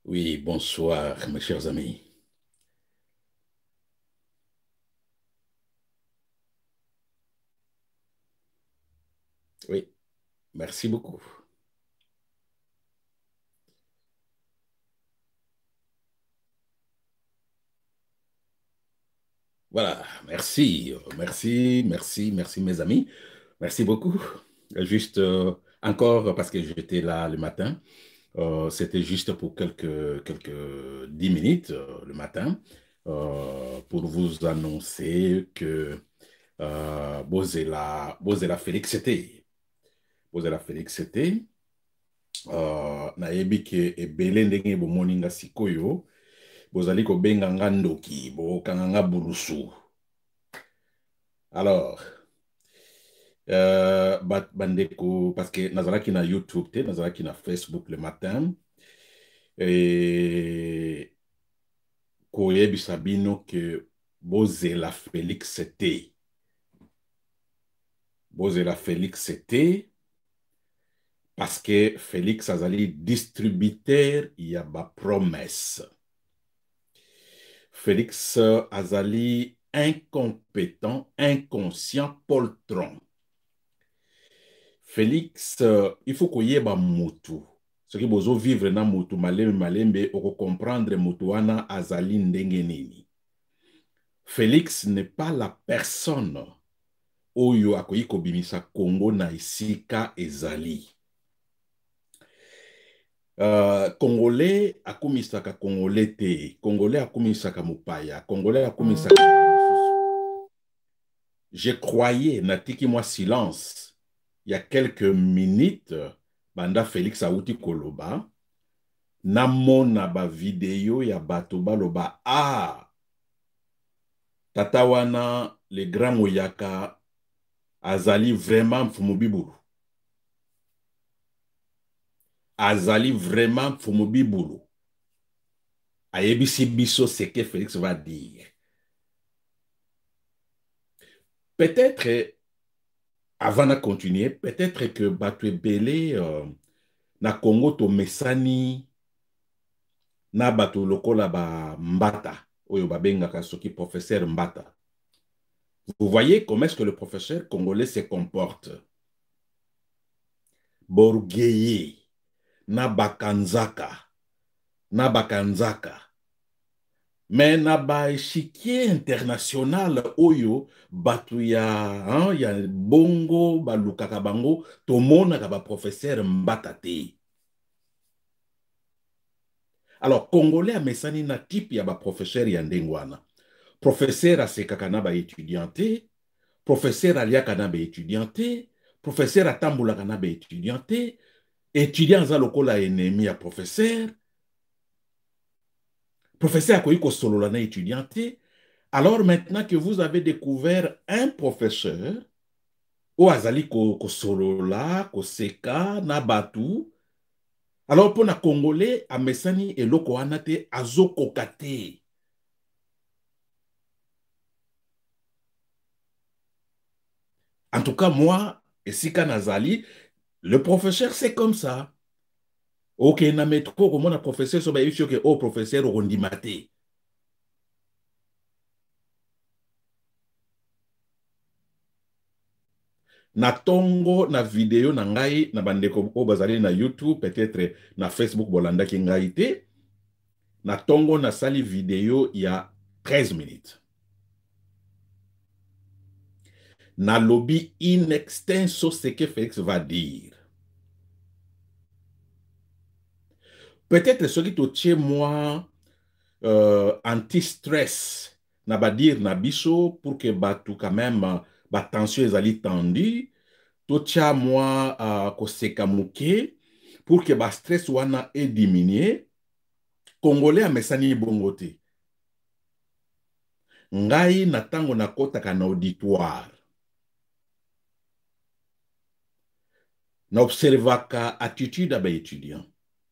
Oui, bonsoir, mes chers amis. Oui, merci beaucoup. Voilà, merci, mes amis. Merci beaucoup. Juste encore parce que j'étais là le matin. C'était juste pour quelques 10 minutes le matin pour vous annoncer que Bozela Félix était. Bozela Félix était. Nayebi ke ebele ndenge bomoni nga sikoyo bozali kobenga nga ndoki bokanga nga bulusu. Alors bandeko parce que nazalaki na YouTube te nazalaki na Facebook le matin et koyebisa bino ke bozela Félix te. Bozela Félix te parce que Félix azali distributeur ya ba promesse. Félix azali incompétent, inconscient, poltron. Félix, il faut qu'on y ait mutu. Ce qui bozo vivre na mutu malembe malembe oko comprendre mutu wana azali ndenge nini. Félix n'est pas la personne oyo akoyi kobimisa Congo na isika ezali. Congolais akumisaka Congolais te, Congolais akumisaka mupaya, Congolais akumisaka. Je croyais, natiki moi silence, il y a quelques minutes, banda Félix Aouti Koloba, namona ba vidéo ya bato baloba, ah, tatawana, le grand Moyaka, azali vraiment Mfumubibulu. Azali vraiment Mfumubibulu. Ayebisi biso ce que Félix va dire. Peut-être, avant de continuer, peut-être que Batwe Belé, na Congo to mesani, na bato lokola ba Mbata, oyo babengaka soki professeur Mbata. Vous voyez comment est-ce que le professeur congolais se comporte. Borgeye, na bakanzaka, na bakanzaka. Mais na ba échiquier international oyo batu ya bongo balukaka bango tomonaka ba professeur Mbata te. Alors congolais a mesani na type ya ba professeur ya ndengwana. Professeur asekaka na ba étudianté, professeur aliaka na ba étudianté, professeur atambulaka na ba étudianté, étudiant za lokola ennemi ya professeur. Professeur akoyi kosolola na étudianté. Alors maintenant que vous avez découvert un professeur, o azali kosolola, koseka na batu, alors pour na congolais amesani eloko wana te azokoka te. En tout cas, moi, et Sika Nazali, le professeur, c'est comme ça. Ok, na metro, comment na professeur, so ba yusho ke o professeur rondimate. Na tongo, na vidéo, na ngai, na bandeko o bazali na YouTube, peut-être na Facebook bolanda ki ngai te. Na tongo, na sali vidéo, il y a 13 minutes. Na lobby in extenso ce que Félix va dire. Peut-être ce qui te tient moi anti-stress, na ba dire na biso pour que batu quand même ba tension ezali tendu, to tia moi koseka muke pour que ba stress wana e diminuer. Congolais amesani bongo te. Ngai na tango na kotaka na auditoire. Na observaka attitude ba étudiant.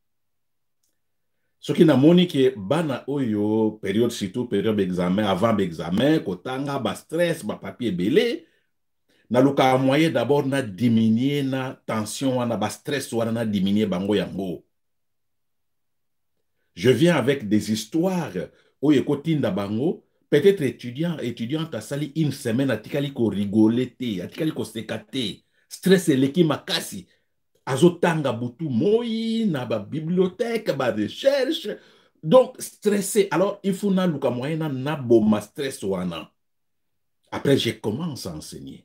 Ce qui n'a moni que bana oyo période surtout période examen avant examen kotanga ba stress ba papier belé na luka moyen d'abord na diminuer na tension wana ba stress wana na diminuer bango yango. Je viens avec des histoires où ekotinda bango, peut-être étudiante a sali une semaine atikali ko rigoler te, atikali ko sekate, stress eleki makasi, azotanga butu moi na ba bibliothèque, ba recherche, donc stressé. Alors il faut na luka moyen na boma stress wana. Après je commence à enseigner.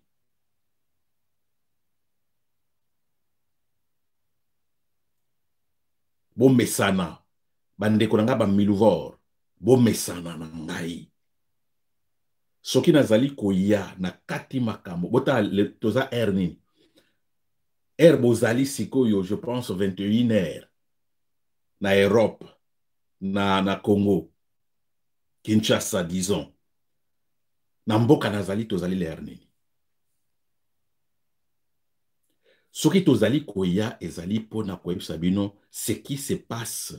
Bon mesana, bandeko nanga ba miluvor, bon mesana na ngai. Soki nazali koya na kati makambo, bota toza erni. Bozali sikoyo, je pense 21 heures. Na Europe, na Congo, Kinshasa, disons. Na mboka nazali tozali lerni. Soki tozali koya ezali po na koyebisa bino ce qui se passe.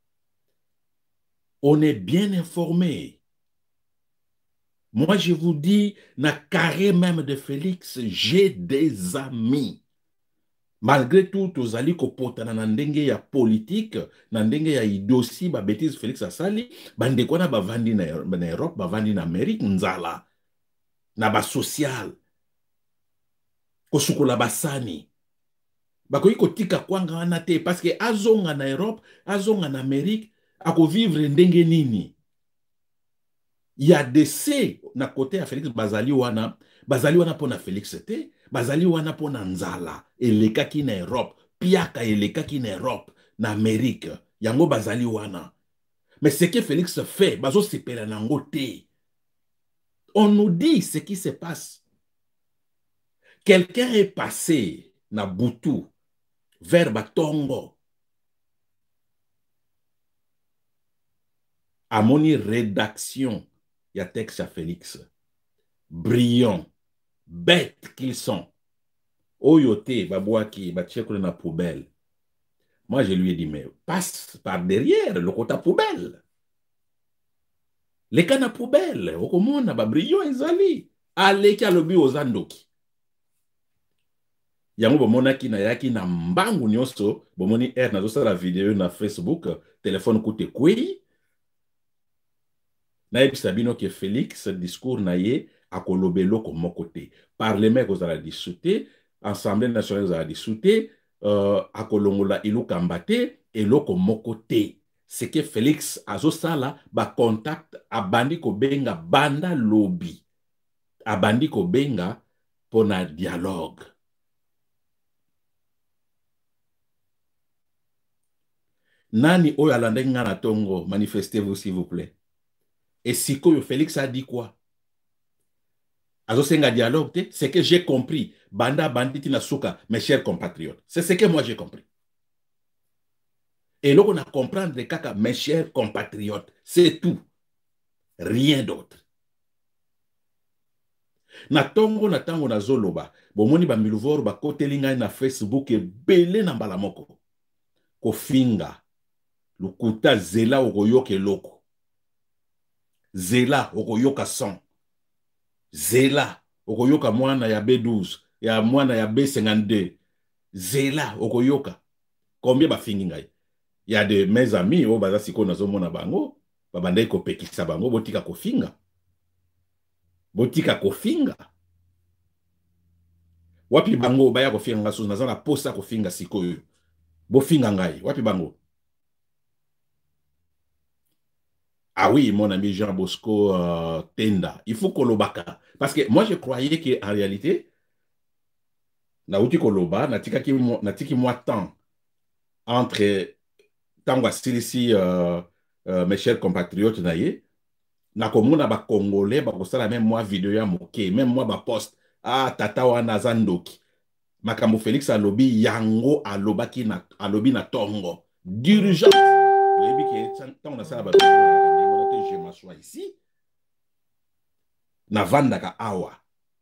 On est bien informé. Moi, je vous dis, na carré même de Félix, j'ai des amis. Malgré tout, tozali kopotana na ndenge ya politique, na ndenge ya idosi, ba bêtise Félix asali, bandeko na bavandi na Europe, bavandi na Amérique, nzala, na ba social, kosukola basani. Bakoki kotika kwanga wana te, parce que azonga na Europe, azonga na Amérique, ako vivre ndenge nini. Il y a des C na côté ya Félix bazali wana pona Félix te, bazali wana pona nzala, elekaki na Europe, piaka elekaki na Europe, na Amérique, yango bazali wana. Mais ce que Félix fait, bazo sepela nango te. On nous dit ce qui se passe. Quelqu'un est passé na Butu vers Batongo. À mon rédaction, il y a texte à Félix. Brillants, bêtes qu'ils sont. Oyote, babouaki, batchekule na poubelle. Moi, je lui ai dit, mais passe par derrière, le côté poubelle. Les cannes poubelle, au commun, na brillant, ils allaient. Allez, qui a le but aux andoki. Yango bomonaki na yaki na mbangu nyoso, bomoni na zosa la vidéo na Facebook, téléphone coûte kwe. Na yebisa bino ke Félix discours na ye akolobe loko mokote. Parlement kozala dissoute, Assemblée nationale kozala dissoute, akolongola iluka mbate eloko mokote. C'est que Félix azosala ba contact abandi ko benga banda lobby. Abandi ko benga pona dialogue. Nani oyo alande nga na tongo, manifestez-vous s'il vous plaît. Et sikoyo Félix a dit quoi? Azosenga dialogue, c'est que j'ai compris. Banda banditi na souka, mes chers compatriotes. C'est ce que moi j'ai compris. Et là, on a comprendre les caca, mes chers compatriotes. C'est tout. Rien d'autre. Na tongo na tango na zoloba. Bomoni ba miluvoro ba kotelinga na Facebook e belé na mbalamoko. Kofinga. Lukuta zela okoyoke loko. Zela okoyoka son. Zela okoyoka mwana ya B12. Ya mwana ya B52. Zela okoyoka. Combien ba fingi ngai? Il y a de mes amis, oh, baza siko na zomo na bango, babandai ko pekisa bango, botika kofinga. Botika kofinga. Wapi bango, baya kofinga nga sous, nazana posa kofinga siko yu. Bofinga ngai, wapi bango? Ah oui, mon ami Jean Bosco Tenda, il faut kolobaka. Parce que moi, je croyais qu'en réalité, na uti koloba, natiki moi temps entre tangwa silisi mes chers compatriotes na ye, na komuna ba congolais ba kosala même moi vidéo ya moke, même moi ba post tata wana zandoki. Makambo Félix alobi yango alobaki na alobi na tongo. D'urgence. Vous voyez que tant on a ça ba je m'assois ici. Na vandaka awa.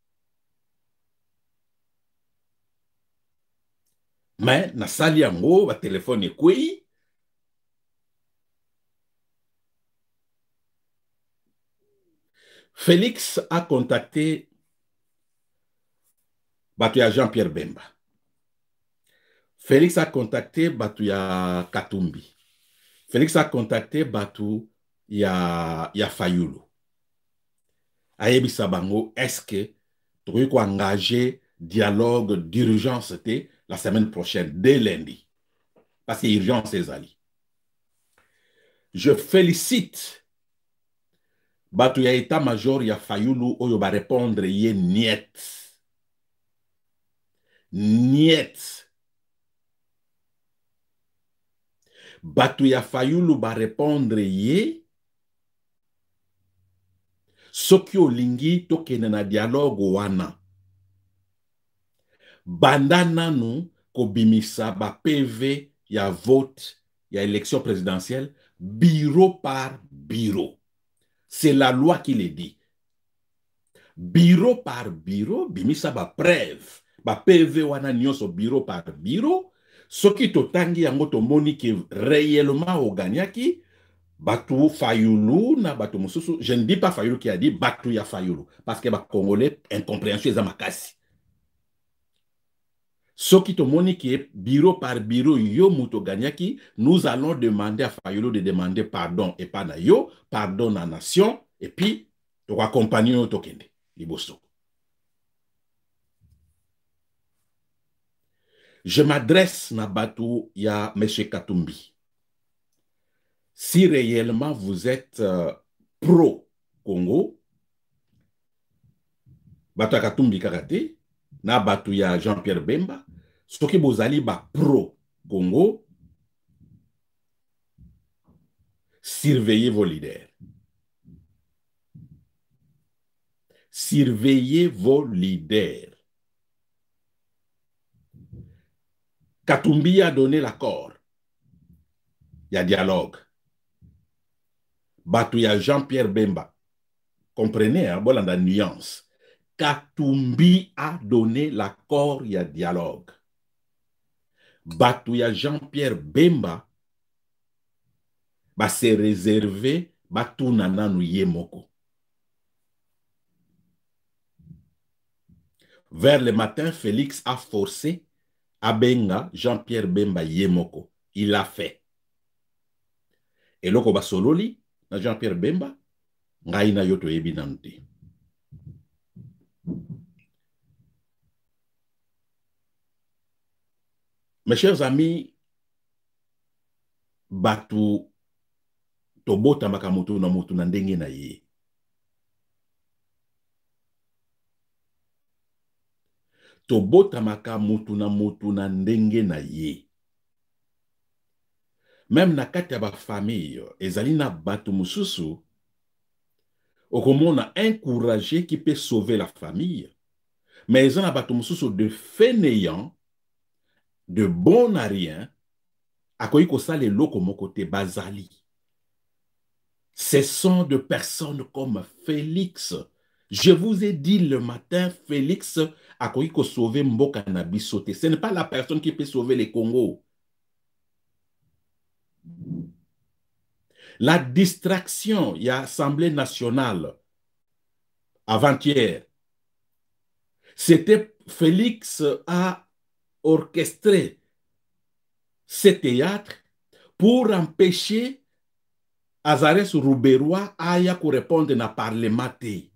Mais na sali yango ba téléphone ekwe. Félix a contacté Batuya Jean-Pierre Bemba. Félix a contacté Batuya Katumbi. Félix a contacté Batou, il y a Fayoulou. Ayebi Sabango, est-ce que tu veux engager dialogue d'urgence la semaine prochaine, dès lundi? Parce que urgence est ali. Je félicite Batou ya état-major ya Fayoulou oyo ba répondre ye niet. Niet. Batou ya Fayoulou ba répondre ye soki olingi tokende na dialogue wana. Banda nanu kobimisa ba PV ya vote ya élection présidentielle bureau par bureau. C'est la loi qui le dit. Bureau par bureau, bimisa ba preuve. Ba PV wana nyonso bureau par bureau. Soki totangi yango tomoni ke réellement oganyaki, Batou Fayoulou na Batou Moussousou. Je ne dis pas Fayoulou qui a dit Batou ya Fayoulou. Parce que ba Congolais, incompréhension, ils ont makasi. Soki tomoni ki bureau par bureau yo muto ganyaki, nous allons demander à Fayoulou de demander pardon et pas na yo, pardon à nation, et puis, to accompagner au tokende, liboso. Je m'adresse na Batou ya M. Katumbi. Si réellement vous êtes pro-Congo, Batou Katumbi Karate, na Batou ya Jean-Pierre Bemba, soki bozali ba pro-Congo, surveillez vos leaders. Surveillez vos leaders. Katumbi a donné l'accord. Il y a dialogue. Batou ya Jean-Pierre Bemba. Comprenez, hein, bon, la nuance. Katumbi a donné l'accord, il y a dialogue. Batou ya Jean-Pierre Bemba va se réserver Batou nananu yemoko. Vers le matin, Félix a forcé Abenga Jean-Pierre Bemba yemoko. Il l'a fait. Et loko basololi na Jean-Pierre Bemba ngai na yoto yebi nante. Mes chers amis, Batou tobota makamutu na mutu na ndenge na ye. Tobota makamutu na ndenge na ye. Même na kati ya ba famille, ezali na Batou mususu, okomona encouragé qui peut sauver la famille, mais ils ont na Batou mususu de fainéant, de bon à rien, akoyi kosala loko mokote bazali. Ce sont de personnes comme Félix. Je vous ai dit le matin, Félix akoyi ko sauver mboka na bisote. Ce n'est pas la personne qui peut sauver le Congo. La distraction, il y a Assemblée nationale avant-hier. C'était Félix a orchestré ce théâtre pour empêcher Azares Rouberois aya ko répondre na parlement te.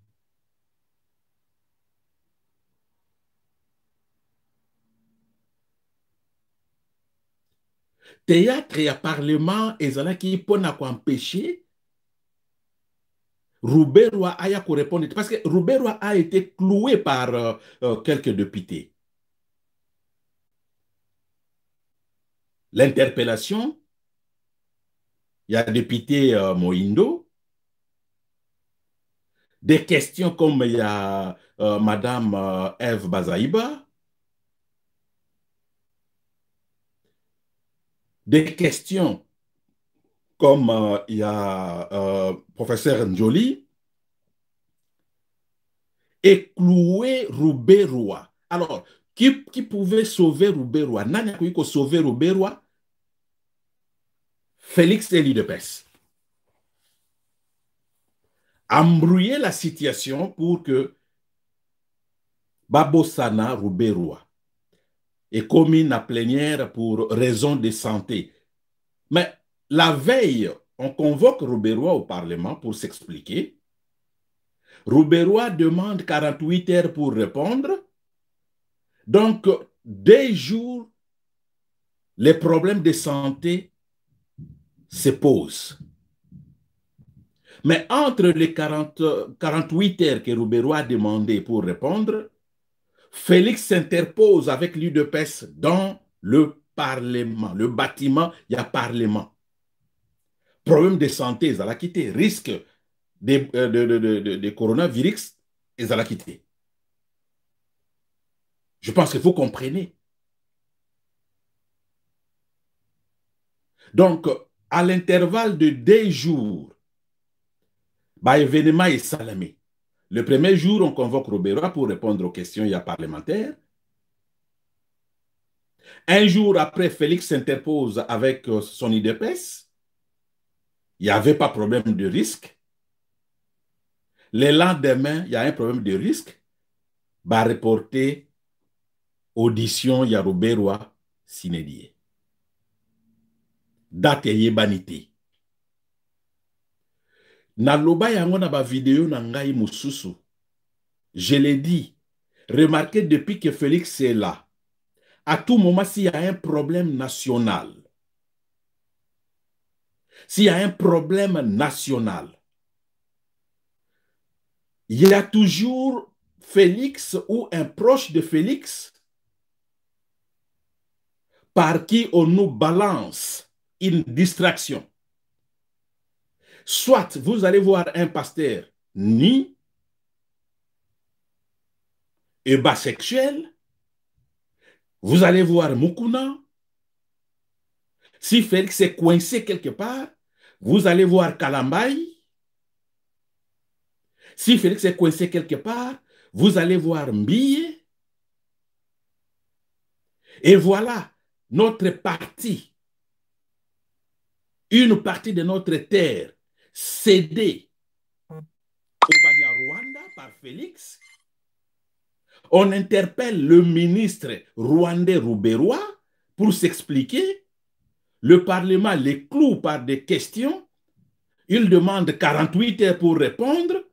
Théâtre et parlement ezalaki pona ko empêcher Rouberois aya ko répondre parce que Rouberois a été cloué par quelques députés. L'interpellation, il y a député Moindo, des questions comme il y a Madame Eve Bazaïba, des questions comme il y a professeur Njoli, et clouer Rouberois. Alors, qui pouvait sauver Rouberois? Nani a sauver Rouberois? Félix Eli de Pes. Embrouiller la situation pour que Babosana Rouberois est commis à plénière pour raison de santé. Mais la veille, on convoque Rouberois au Parlement pour s'expliquer. Rouberois demande 48 heures pour répondre. Donc, dès jours, les problèmes de santé se posent. Mais entre les 48 heures que Rouberois a demandé pour répondre, Félix s'interpose avec l'UDPS dans le Parlement. Le bâtiment, il y a Parlement. Problème de santé, ils allaient quitter. Risque de coronavirus, ils allaient quitter. Je pense que vous comprenez. Donc, à l'intervalle de 2 jours, bah, événement est salamé. Le premier jour, on convoque Rouberois pour répondre aux questions parlementaires. Un jour après, Félix s'interpose avec son IDPS. Il n'y avait pas de problème de risque. Le lendemain, il y a un problème de risque. Bah, reporter audition, il y a Rouberois Sinedie. Date yebanité. Naloba yango na ba vidéo na ngai mususu. Je l'ai dit. Remarquez depuis que Félix est là. À tout moment, s'il y a un problème national, s'il y a un problème national, il y a toujours Félix ou un proche de Félix par qui on nous balance une distraction. Soit vous allez voir un pasteur ni et basexuel, vous allez voir Mukuna. Si Félix est coincé quelque part, vous allez voir Kalambay. Si Félix est coincé quelque part, vous allez voir Mbie. Et voilà notre partie, une partie de notre terre cédée au Banyarwanda par Félix. On interpelle le ministre rwandais Rouberois pour s'expliquer. Le Parlement les cloue par des questions. Il demande 48 heures pour répondre.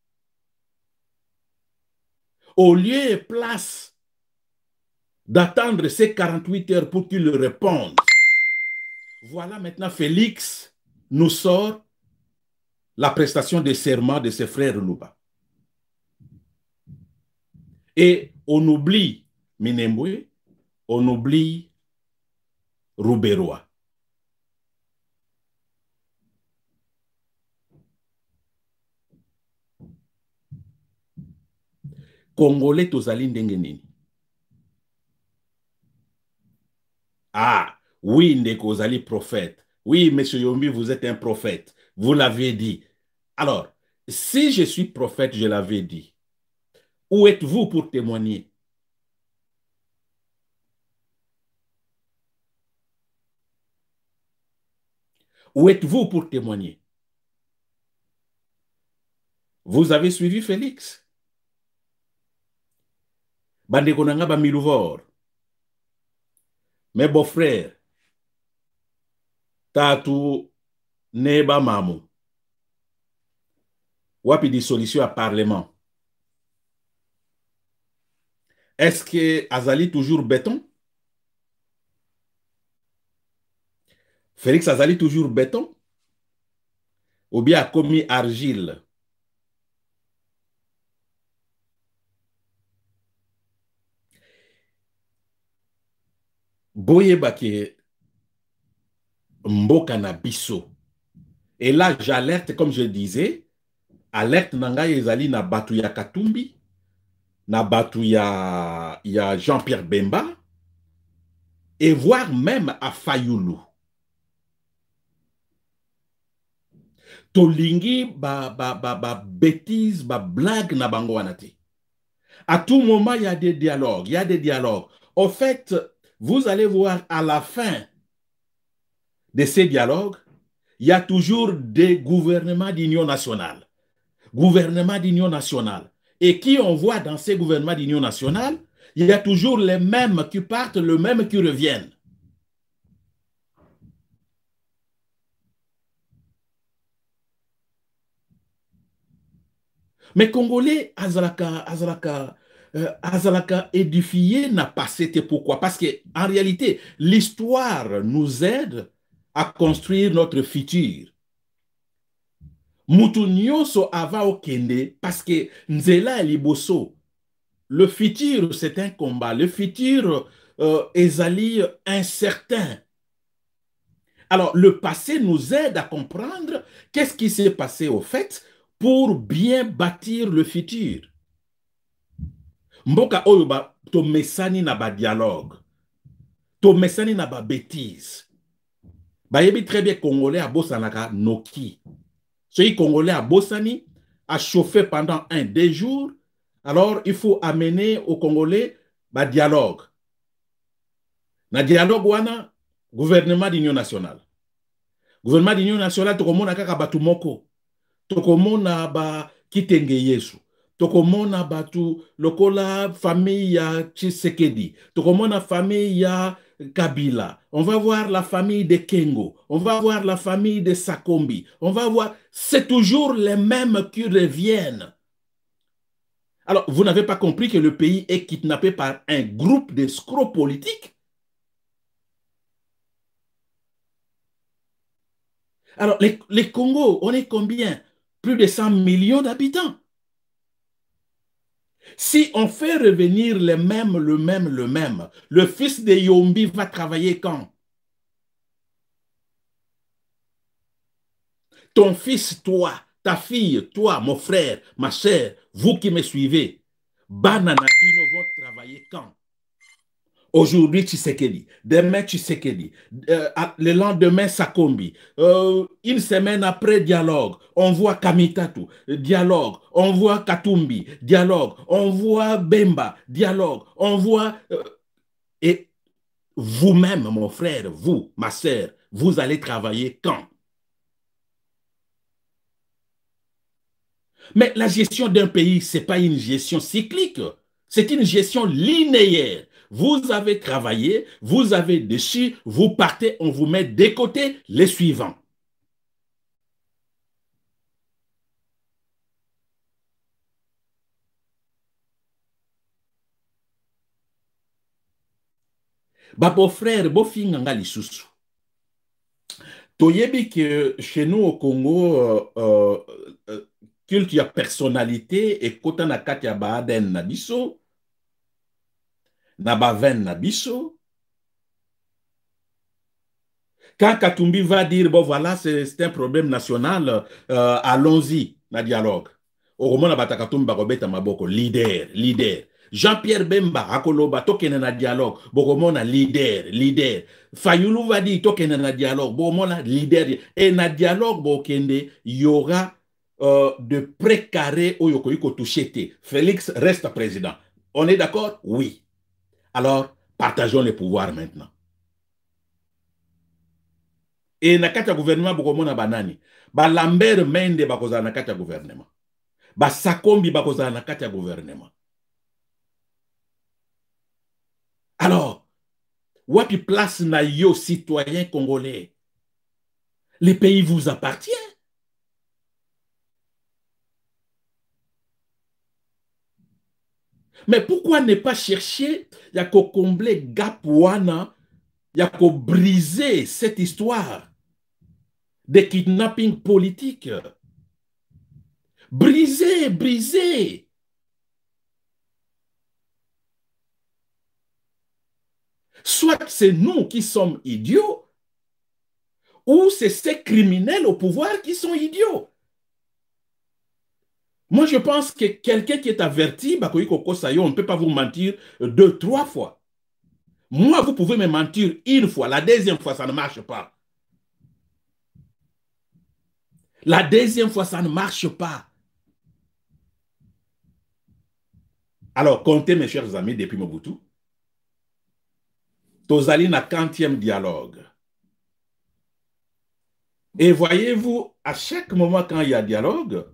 Au lieu et place d'attendre ces 48 heures pour qu'il réponde, voilà maintenant Félix nous sort la prestation de serment de ses frères Luba. Et on oublie Minembwe, on oublie Rouberois. Congolais tozali ndenge nini? Ah, oui, Ndeko Ozali prophète. Oui, monsieur Yombi, vous êtes un prophète. Vous l'avez dit. Alors, si je suis prophète, je l'avais dit. Où êtes-vous pour témoigner? Où êtes-vous pour témoigner? Vous avez suivi Félix? Bandeko nanga ba Milouvor. Mes beaux-frères. Tatu Neba Mamou. Wapi dissolution à Parlement. Est-ce que Azali toujours béton? Félix Azali toujours béton? Ou bien a commis argile? Boyeba ke mboka na biso. Et là, j'alerte, comme je disais, alerte nanga ezali na batu ya Katumbi, na batu ya Jean-Pierre Bemba, et voire même à Fayoulou. Tolingi bêtises, blague na bango wanati. À tout moment, il y a des dialogues, il y a des dialogues. Au fait, vous allez voir à la fin de ces dialogues, il y a toujours des gouvernements d'union nationale. Gouvernement d'union nationale. Et qui on voit dans ces gouvernements d'union nationale, il y a toujours les mêmes qui partent, les mêmes qui reviennent. Mais Congolais, Azalaka édifié n'a pas été pourquoi? Parce qu'en réalité, l'histoire nous aide à construire notre futur. Mutu nyonso ava okende parce que nzela ya liboso. Le futur, c'est un combat. Le futur ezali incertain. Alors, le passé nous aide à comprendre qu'est-ce qui s'est passé au fait pour bien bâtir le futur. Mboka oyo to mesani na ba dialogue, to mesani na ba bêtise. Bayebi très bien Congolais à Bossanaka Noki. Celui Congolais à Bossani a chauffé pendant 2 jours. Alors, il faut amener aux Congolais ba dialogue. Na dialogue wana, gouvernement d'union nationale. Gouvernement d'union nationale, tokomona kaka batu moko. Tokomona ba kitenge yesu. Tokomona batu lokola famille ya Tshisekedi. Tokomona famille ya Kabila. On va voir la famille de Kengo. On va voir la famille de Sakombi. On va voir... C'est toujours les mêmes qui reviennent. Alors, vous n'avez pas compris que le pays est kidnappé par un groupe d'escrocs politiques? Alors, les Congos, on est combien? Plus de 100 millions d'habitants. Si on fait revenir le même, le fils de Yombi va travailler quand? Ton fils, toi, ta fille, toi, mon frère, ma soeur, vous qui me suivez, Bananabino vont travailler quand? Aujourd'hui, Tshisekedi. Demain, Tshisekedi. Le lendemain, Sakombi. Une semaine après, dialogue. On voit Kamitatu. Dialogue. On voit Katumbi. Dialogue. On voit Bemba. Dialogue. On voit... et vous-même, mon frère, vous, ma sœur, vous allez travailler quand? Mais la gestion d'un pays, ce n'est pas une gestion cyclique. C'est une gestion linéaire. Vous avez travaillé, vous avez déçu, vous partez, on vous met de côté les suivants. Babo frère, bo finganga lisusu. Toyebi que chez nous au Congo, culte ya personnalité et kota na kati ya baaden na biso, na baven na biso. Quand Katumbi va dire, bon voilà, c'est un problème national, allons-y, na dialogue. Au moment na Katumbi bakobeta maboko, leader. Jean-Pierre Bemba, akoloba, tokene na dialogue, bokomona leader. Fayulu va dire, tokene na dialogue, bokomona leader. Et na dialogue, bokende, il y aura de précarés au yokoyiko touché. Félix reste président. On est d'accord? Oui. Alors, partageons les pouvoirs maintenant. Et na kati ya gouvernement bokomona banani ba Lambert Mende bakozala na kati ya gouvernement, ba Sakombi bakozala na kati ya gouvernement. Alors wapi place na yo citoyen congolais? Le pays vous appartient. Mais pourquoi ne pas chercher ya ko combler gap wana, ya ko briser cette histoire de kidnapping politique? Briser. Soit c'est nous qui sommes idiots, ou c'est ces criminels au pouvoir qui sont idiots. Moi, je pense que quelqu'un qui est averti, on ne peut pas vous mentir 2, 3 fois. Moi, vous pouvez me mentir 1 fois, la 2e fois, ça ne marche pas. La 2e fois, ça ne marche pas. Alors, comptez, mes chers amis, depuis Mobutu. Tozali na 40e dialogue. Et voyez-vous, à chaque moment quand il y a dialogue,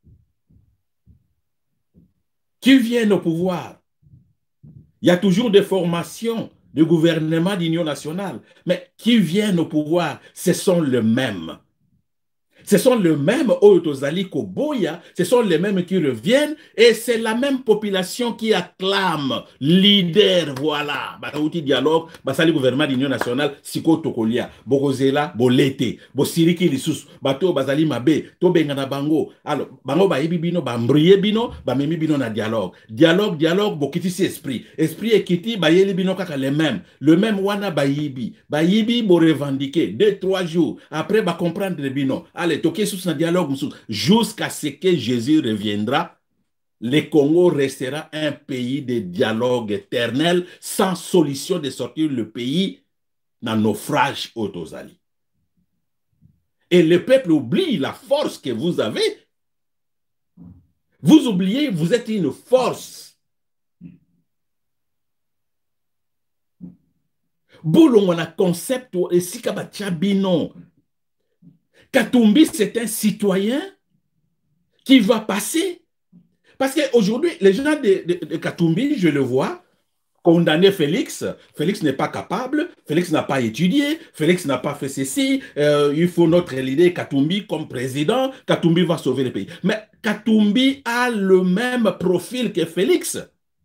qui viennent au pouvoir? Il y a toujours des formations de gouvernement d'union nationale. Mais qui viennent au pouvoir, ce sont les mêmes. Ce sont les mêmes Oyotozali Koboya, ce sont les mêmes qui reviennent et c'est la même population qui acclame leader, voilà. Batauti dialogue, basali gouvernement d'union nationale, Siko Tokolia, Bokozela, Bolete, Bosiriki Lissus, Bato Bazali Mabe, Tobengana Bango, alors Bango Baebi Bino, Bambriye Bino, Bamemi Bino na dialogue. Dialogue, Bokiti si esprit. Esprit et Kiti, Bayeli Bino kaka les mêmes. Le même Wana Bayibi. Bayibi, bo revendiquer 2-3 jours. Après, ba comprendre le Bino. Allez, toquer sous un dialogue jusqu'à ce que Jésus reviendra. Le Congo restera un pays de dialogue éternel sans solution de sortir le pays dans naufrage autosali. Et le peuple oublie la force que vous avez. Vous oubliez, vous êtes une force. Boulon, on a concept et Sikaba Tchabino. Katumbi, c'est un citoyen qui va passer. Parce qu'aujourd'hui, les gens de Katumbi, je le vois, condamner Félix. Félix n'est pas capable, Félix n'a pas étudié, Félix n'a pas fait ceci, il faut notre leader Katumbi comme président, Katumbi va sauver le pays. Mais Katumbi a le même profil que Félix.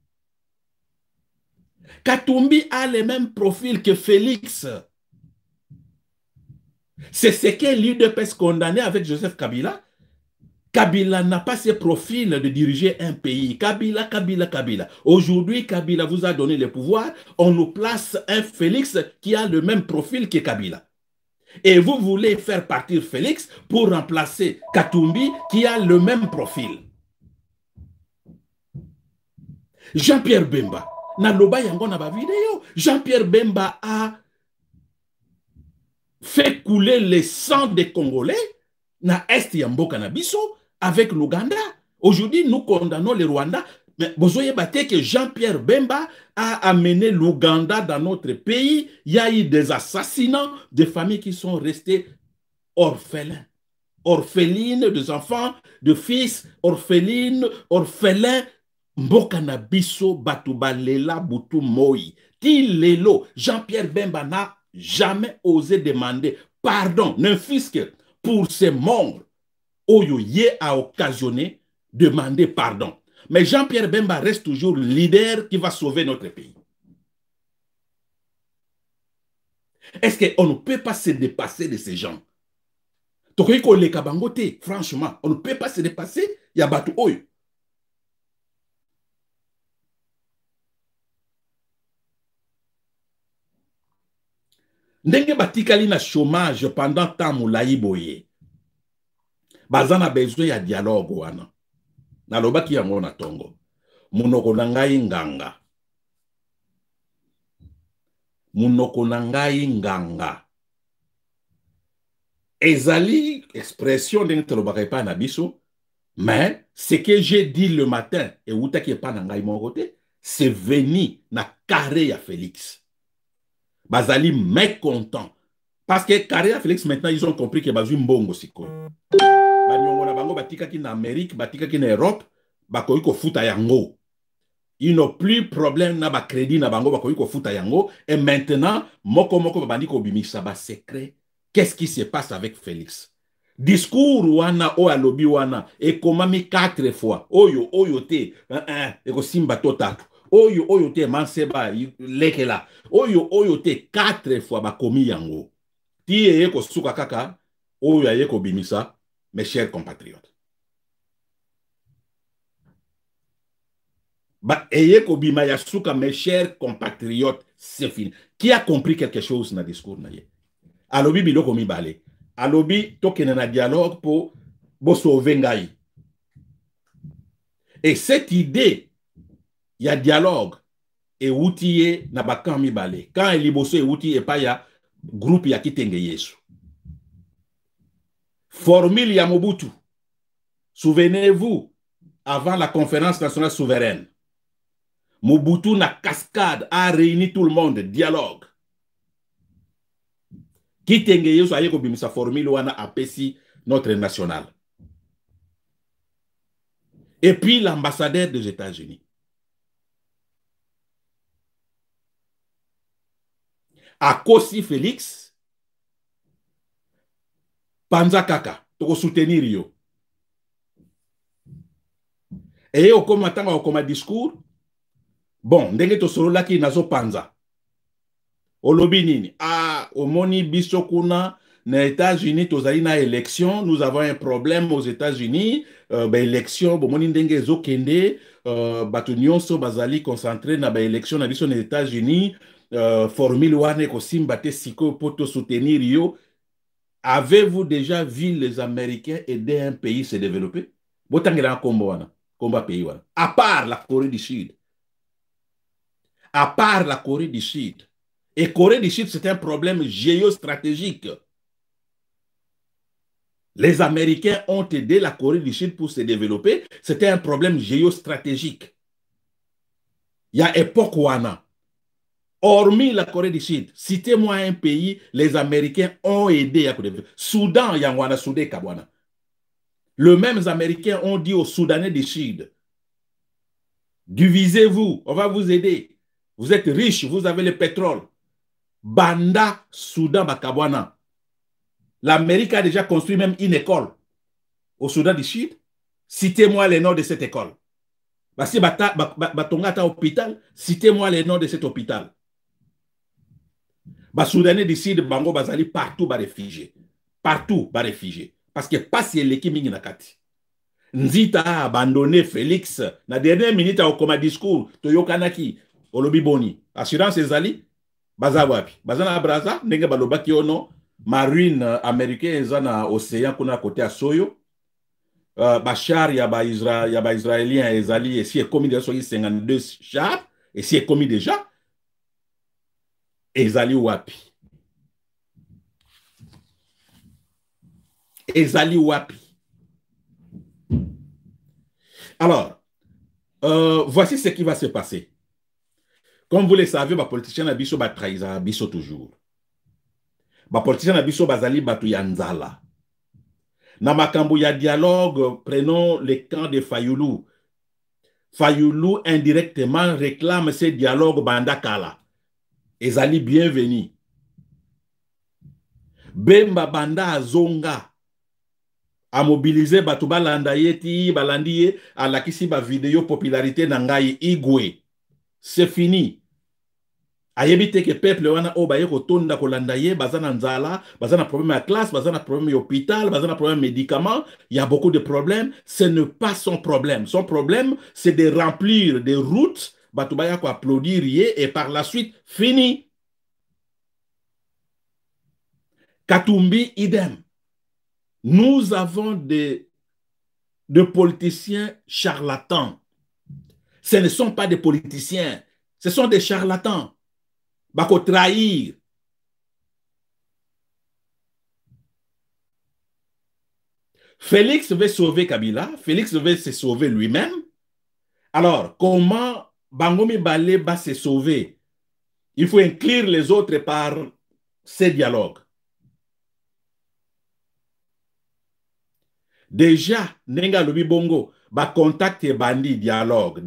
Katumbi a le même profil que Félix. C'est ce que l'UDPS condamné avec Joseph Kabila. Kabila n'a pas ce profil de diriger un pays. Kabila. Aujourd'hui, Kabila vous a donné le pouvoir. On nous place un Félix qui a le même profil que Kabila. Et vous voulez faire partir Félix pour remplacer Katumbi qui a le même profil. Jean-Pierre Bemba. Jean-Pierre Bemba a fait couler le sang des Congolais na Est Yambo Kanabiso avec l'Ouganda. Aujourd'hui, nous condamnons le Rwanda. Mais vous voyez que Jean-Pierre Bemba a amené l'Ouganda dans notre pays. Il y a eu des assassinats de familles qui sont restées orphelins. Orphelines, des enfants, de fils, orphelines, orphelins. Mbokana biso batuba lela butu moi. Ti lelo, Jean-Pierre Bemba n'a jamais osé demander pardon, ne fût-ce que pour ces morts. Oyo Ye a occasionné demander pardon. Mais Jean-Pierre Bemba reste toujours le leader qui va sauver notre pays. Est-ce qu'on ne peut pas se dépasser de ces gens? Franchement, on ne peut pas se dépasser. Il y a Batu Oyo. Ndenge batikali na chômage pendant temps moulayi boye. Bazana besoin ya dialogue wana. Nalobaki yango na tongo. Munoko na ngai nganga. Munoko na ngai nganga. Ezali expression ndenge tolobaka pa na biso, mais ce que j'ai dit le matin et outaki pa na ngai mon côté, c'est venu na carré ya Félix. Bazali mécontent. Parce que carré ya Félix maintenant ils ont compris que bazui mbongo siko. Banyongo na bango batika ki na Amérique, batika ki na Europe, bakoyi ko futa yango. Ils n'ont plus problème na ba crédit na bango bakoyi ko futa yango et maintenant moko babandi ko bimisa ba secret. Qu'est-ce qui se passe avec Félix? Discours wana o alobi wana et komami 4 fois. Oyo te e ko simba totatu. Oyo te manseba lekela. Oyo te 4 fois ba komi yango. Ti e ko suka kaka oyo aye ko bimisa. Mes chers compatriotes. Mes chers compatriotes, c'est fini. Qui a compris quelque chose dans le discours? Alobi biloko mibale. Alobi tokene na dialogue pour sauver ngai. Et cette idée, il y a dialogue et outillé na bakan mibale. Quand il liboso et outillé pa ya groupe ya kitenge yesu. Formule ya Mobutu. Souvenez-vous, avant la conférence nationale souveraine, Mobutu na cascade a réuni tout le monde, dialogue. Kitenge yesu aye ko bimisa formule wana apesi notre national. Et puis l'ambassadeur des États-Unis. Akosi Félix, Panza Kaka, toko soutenir yo. Et au komatanga au koma discours, bon, ndenge to solo laki nazo panza. Olobi nini? Ah, omoni biso kuna na États-Unis tozali na élection, nous avons un problème aux États-Unis, élection, bomoni ndenge ezokende, bato nyonso bazali concentré na élection na biso na États-Unis, formule wane kosimba te siko poto soutenir yo. Avez-vous déjà vu les Américains aider un pays se développer? Botangela kombo wana, komba pays wana. À part la Corée du Sud. À part la Corée du Sud. Et Corée du Sud, c'est un problème géostratégique. Les Américains ont aidé la Corée du Sud pour se développer. C'était un problème géostratégique. Il y a époque wana. Hormis la Corée du Sud, citez-moi un pays, les Américains ont aidé à développer. Soudan, Yangwana, Soudé, Kabwana. Les mêmes Américains ont dit aux Soudanais du Sud, divisez-vous, on va vous aider. Vous êtes riches, vous avez le pétrole. Banda, Soudan, Bakabwana. L'Amérique a déjà construit même une école au Soudan du Sud. Citez-moi les noms de cette école. Si Batonga hôpital, citez-moi les noms de cet hôpital. Soudanais du Sud, Bango Bazali, partout bas réfugiés. Partout bas réfugiés. Parce que pas si l'équipe mingi nakati. Nzita a abandonné Félix. Na dernière minute, au comme discours, Toyokanaki, Olobi Boni. Assurance ezali, Bazawapi. Bazana Braza, Nenge Balobaki ono, marine américaine ezana océan kuna côté à Soyo. Bachar, ya ba israélien ezali, et si est commis déjà 52 chars, et si est commis déjà, ezali wapi. Ezali wapi. Alors, voici ce qui va se passer. Comme vous le savez, les politiciens na biso ba trahisa biso toujours. Les politiciens na biso bazali batu ya nzala. Na makambo ya dialogue, prenons le camp de Fayoulou. Fayoulou indirectement réclame ce dialogue bandakala. Ezali bienvenue. Bemba banda azonga. A mobiliser batu balanda yeti balandiye a la kisi ba vidéo popularité nangai igwe. C'est fini. Ayebite que peuple wana o baye kotonda kolanda ye bazana nzala, bazana problème à classe, bazana problème à hôpital, bazana problème médicaments, il y a beaucoup de problèmes, ce n'est pas son problème. Son problème c'est de remplir des routes, batu baya ko applaudir ye et par la suite fini. Katumbi idem. Nous avons de politiciens charlatans. Ce ne sont pas des politiciens, ce sont des charlatans. Bako trahir. Félix veut sauver Kabila, Félix veut se sauver lui-même. Alors, comment Bangomi Balé va se sauver? Il faut inclure les autres par ces dialogues. Déjà, Nenga Lobi Bongo, ba contacte bandi, dialogue.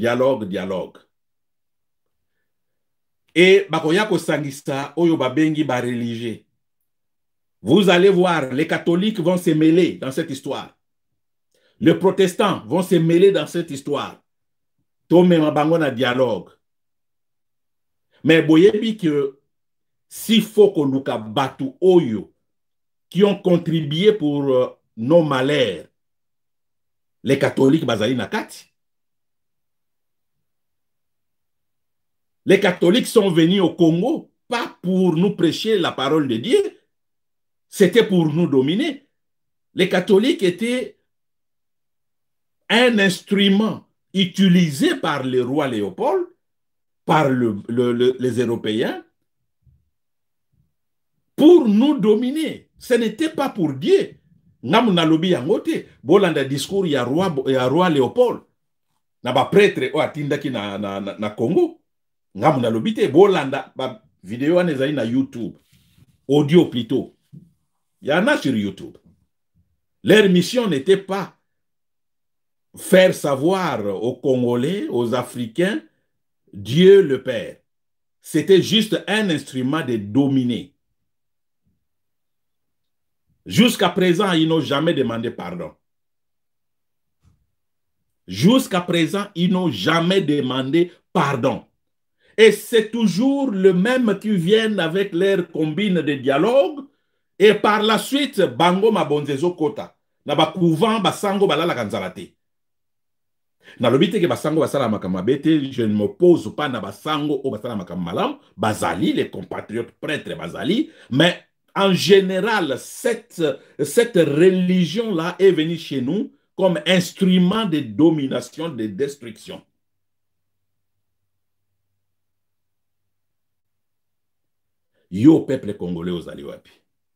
Et bakoyako sangista, oyo babengi ba religieux. Vous allez voir, les catholiques vont se mêler dans cette histoire. Les protestants vont se mêler dans cette histoire. Tome mabango na dialogue. Mais boyebi que si faut qu'on nous batu oyo qui ont contribué pour nos malheurs, les catholiques bazali nakati. Les catholiques sont venus au Congo pas pour nous prêcher la parole de Dieu, c'était pour nous dominer. Les catholiques étaient un instrument utilisé par le roi Léopold, par les Européens, pour nous dominer. Ce n'était pas pour Dieu. Namuna lobi yangote, bolanda discours ya roi Léopold. Naba prêtre o atindaki na Congo. Namuna lobi te, bolanda ba vidéo anezali na YouTube. Audio plutôt. Il y en a sur YouTube. Leur mission n'était pas faire savoir aux Congolais, aux Africains, Dieu le Père. C'était juste un instrument de dominer. Jusqu'à présent, ils n'ont jamais demandé pardon. Jusqu'à présent, ils n'ont jamais demandé pardon. Et c'est toujours le même qui viennent avec leur combine de dialogue. Et par la suite, bango mabonzezo kota. Na ba couvent basango balala kanzalate. Na lobite ke basango basala makamabete, je ne m'oppose pas na basango o basala makamalam, bazali, les compatriotes prêtres bazali, mais en général, cette religion-là est venue chez nous comme instrument de domination, de destruction. Yo, peuple congolais aux Aliwapi.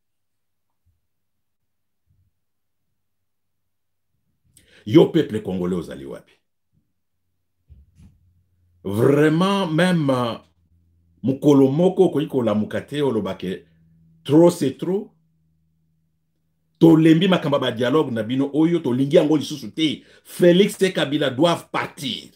Yo, peuple congolais aux Aliwapi. Vraiment, même Mukolomoko, Koikola Mukate, Olobake, trop c'est trop. Tolembi makamba dialogue na bino oyo, tolingi ango lisusu te. Félix et Kabila doivent partir.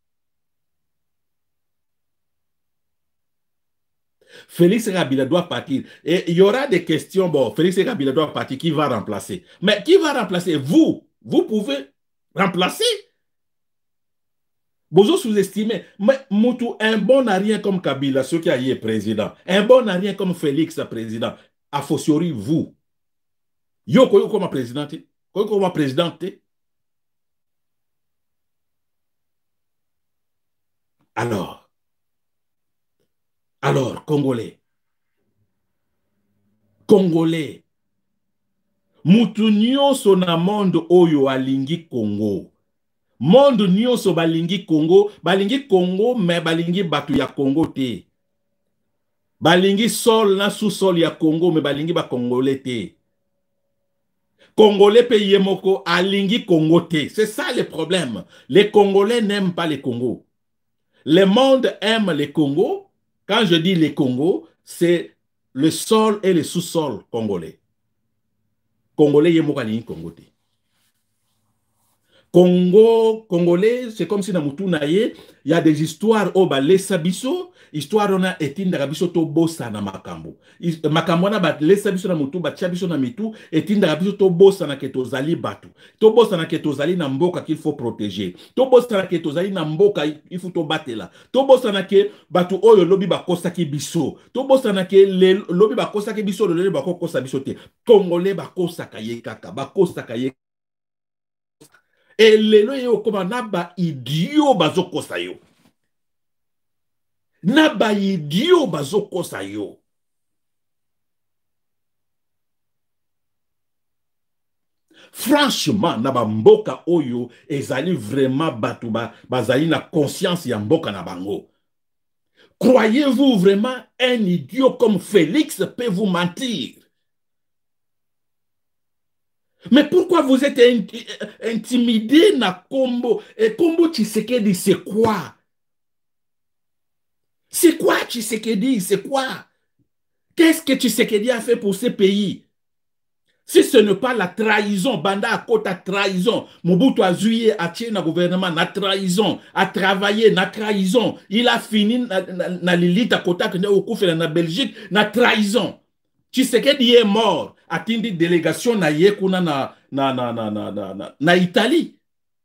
Félix et Kabila doivent partir. Et il y aura des questions, bon, Félix et Kabila doivent partir, qui va remplacer? Mais qui va remplacer? Vous pouvez remplacer? Vous sous-estimez. Mais Moutou, un bon n'a rien comme Kabila, ce qui a été président. Un bon n'a rien comme Félix, président. A fortiori, vous. Yo, koyo comme présidente. Koyo comme présidente. Alors, Congolais. Congolais. Moutou nyonso na monde oyo alingi Congo. Monde nyonso balingi Congo, mais balingi batu ya Congo te. Balingi sol na sous-sol ya Congo, mais balingi ba Congolais te. Congolais pays moko alingi Congo te. C'est ça le problème. Les Congolais n'aiment pas les Congo. Le monde aime les Congo. Quand je dis les Congo, c'est le sol et le sous-sol congolais. Congolais yemoko alingi Congo te. Congolais, c'est comme si dans Moutou-Naye, il y a des histoires au balesa biso, histoire on a etinda biso to bossa na makambo. Makambo na ba lesa biso na Moutou, ba tia biso na mitu, etinda biso to bossa na ketozali batu. To bossa na ketozali na mboka qu'il faut protéger. To bossa na ketozali na mboka il faut to batela. To bossa na ke batu oyo lobi ba kosa ki biso. To bossa na ke lobi ba kosa ki biso, le ba kosa biso te. Congolais ba kosa kaye kaka, ba kosa kaye. Et lelo yo koma naba idiot bazoko sayo. Naba idiot bazoko sayo. Franchement, naba mboka oyo ezali vraiment batuba bazali na conscience ya mboka na bango. Croyez-vous vraiment un idiot comme Félix peut vous mentir? Mais pourquoi vous êtes intimidé na Kombo? Et Kombo Tshisekedi, c'est quoi? C'est quoi Tshisekedi? C'est quoi? Qu'est-ce que Tshisekedi a fait pour ce pays? Si ce n'est pas la trahison, Banda a kota trahison, Mobutu a joué à tirer le gouvernement, na trahison, a travaillé, na trahison, il a fini na l'élite à kota que na Belgique, na trahison. Tshisekedi est mort. Atindi délégation na yekuna na Italie.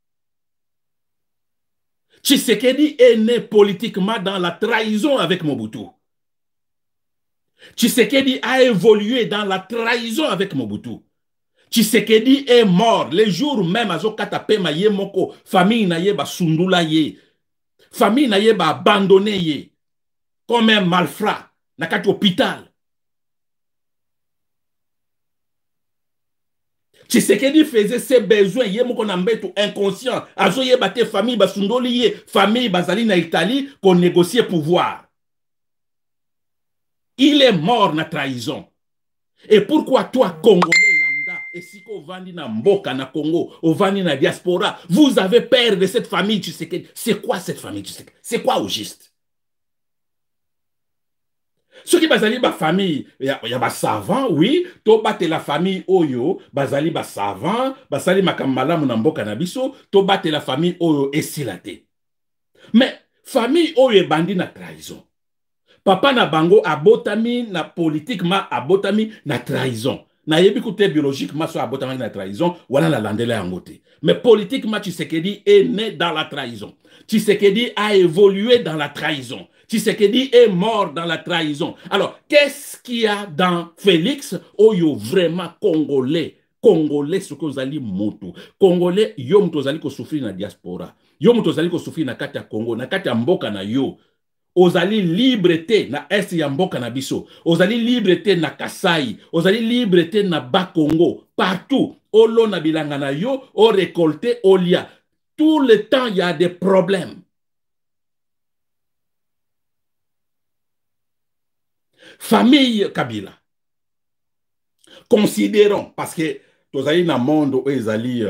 Tshisekedi est né politiquement dans la trahison avec Mobutu. Tshisekedi a évolué dans la trahison avec Mobutu. Tshisekedi est mort. Le jour même, Azokata Pema ye moko, famille na ye ba sundula ye. Famille na ye ba abandonné ye. Comme un malfrat. Nakati hôpital. Tshisekedi faisait ses besoins, il y a inconscient. Azo ye bate famille basundoli ye, famille bazali na Italie qu'on négociait pouvoir. Il est mort na trahison. Et pourquoi toi, Congolais lambda, et si qu'on vandi na mboka na Congo, on vandi na diaspora, vous avez peur de cette famille Tshisekedi? C'est quoi cette famille Tshisekedi? C'est quoi au juste? Ce qui bazali ba famille, il y a ba savant, oui, to bate la famille oyo, bazali ba savant, basali makamala mnamboka na biso, to bate la famille oyo esilate. Mais famille oyo bandi na trahison. Papa na bango abotami na politiquement abotami na trahison. nayebi ku te biologiquement so abotamaki na trahison wana nalandela yango te. Mais politiquement Tshisekedi est né dans la trahison. Tshisekedi a évolué dans la trahison. Tshisekedi est mort dans la trahison. Alors, qu'est-ce qu'il y a dans Félix Oyo vraiment congolais? Congolais, ce que vous allez moto. Congolais, yo mto zali ko souffrir na diaspora. Yo mto zali ko souffrir na kati ya Congo, na kati ya mboka na yo. Ozali libre te na est ya mboka na biso. Ozali libre te na Kasai. Ozali libre te na Bas-Congo. Partout. Olo na bilanga na yo, o récolté, o lia. Tout le temps, il y a des problèmes. Famille Kabila. Considérons, parce que tous les dans le monde où ils allaient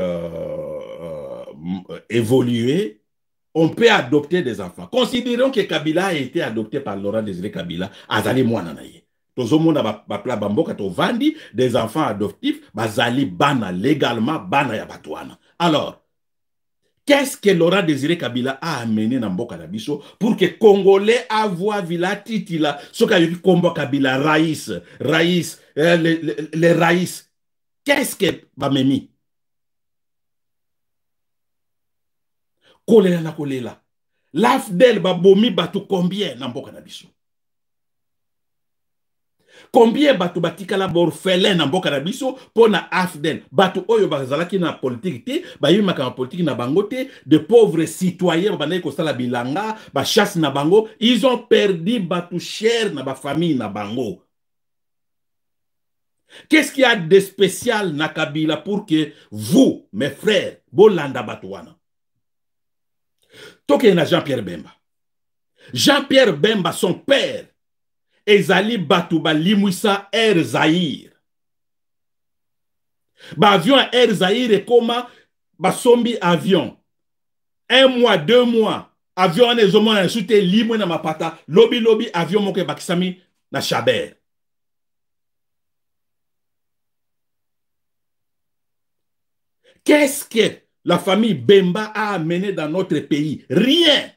évoluer, on peut adopter des enfants. Considérons que Kabila a été adopté par Laurent Désiré Kabila, Azali Mouananaye. Tout le monde a bamboka to vandi des enfants adoptifs, bazali bana légalement bana ya batouana. Alors, qu'est-ce que Laurent Désiré Kabila a amené dans Mboka Nabiso pour que Congolais avoient Villa Titila, ce qu'a eu Kombo Kabila, Raïs, les Raïs. Qu'est-ce que Bamemi? Kolela na kolela. L'Afdel Babomi Batou combien dans Mboka Nabiso? Combien batu batikala borfelin na mboka na biso po na Afdel batu oyo bazalaki na politique te bayimaka na politique na bango te de pauvres citoyens bandai ko sala bilanga ba chasse na bango ils ont perdu batu cher na ba famille na bango. Qu'est-ce qu'il y a de spécial na Kabila pour que vous mes frères bolanda batuana? Toke na Jean-Pierre Bemba. Jean-Pierre Bemba son père Ezali Batouba Limouissa Air Zahir. Ba avion Air Zahir et comment basombi avion. 1 mois, 2 mois. Avion en ezomon na soute limou na mapata. Lobby avion moke bakisami na Chabert. Qu'est-ce que la famille Bemba a amené dans notre pays? Rien.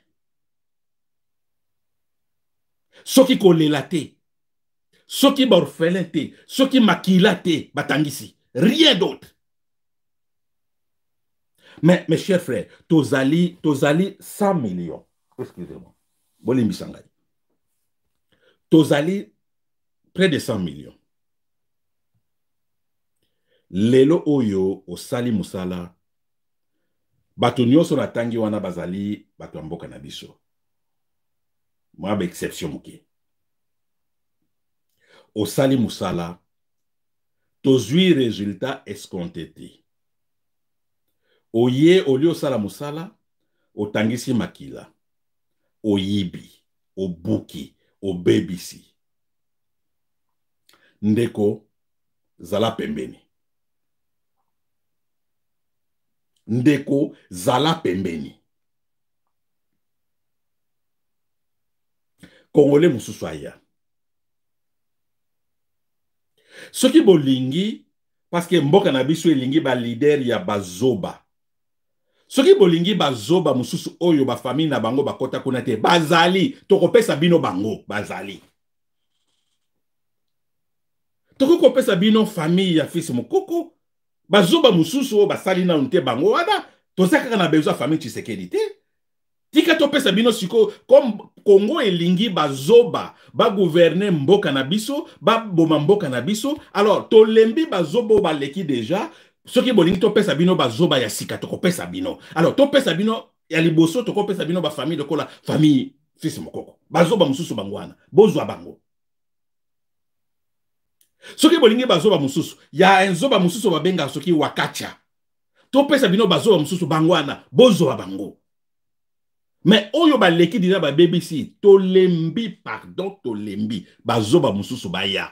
Ce qui kolela te, ce qui borfelin te, ce qui makila te, batangisi. Rien d'autre. Mais mes chers frères, tozali 100 millions. Excusez-moi. Bolimbi Sangai. Tozali près de 100 millions. Lelo oyo osali musala. Bato nyonso na tangi wana bazali bato mboka na biso. Moi, exception moke. Au sali musala, tozui résultat escompté. Oye, au lieu sala musala, o tangisi makila, o yibi, o buki, o bebisi. Ndeko, zala pembeni. Ndeko, zala pembeni. Congolais mususu aya. Ce qui bolingi, parce que mboka na biso elingi ba leader ya bazoba. Ce qui bolingi bazoba mususu oyo ba famille na bango bakota kuna te bazali tokopesa bino bango bazali. Tokopesa bino famille ya fils mokoko bazoba mususu o basali na unte bango wana tozaka na besoin famille Tshisekedi te. Tika topesa bino siko comme Congo elingi bazoba ba gouverner mboka na biso ba boma mboka na biso alors tolembi bazobo baleki déjà ce qui bolingi topesa bino bazoba ya sika tokopesa bino alors topesa bino ya liboso tokopesa bino ba famille de kola famille fils mokoko bazoba mususu bangwana bozwa bango ce qui bolingi bazoba mususu ya enzoba mususu babenga soki wakacha topesa bino bazoba mususu bangwana bozwa bango. Mais oyo ba leki dina ba BBC tolembi pardon tolembi bazoba mususu baya.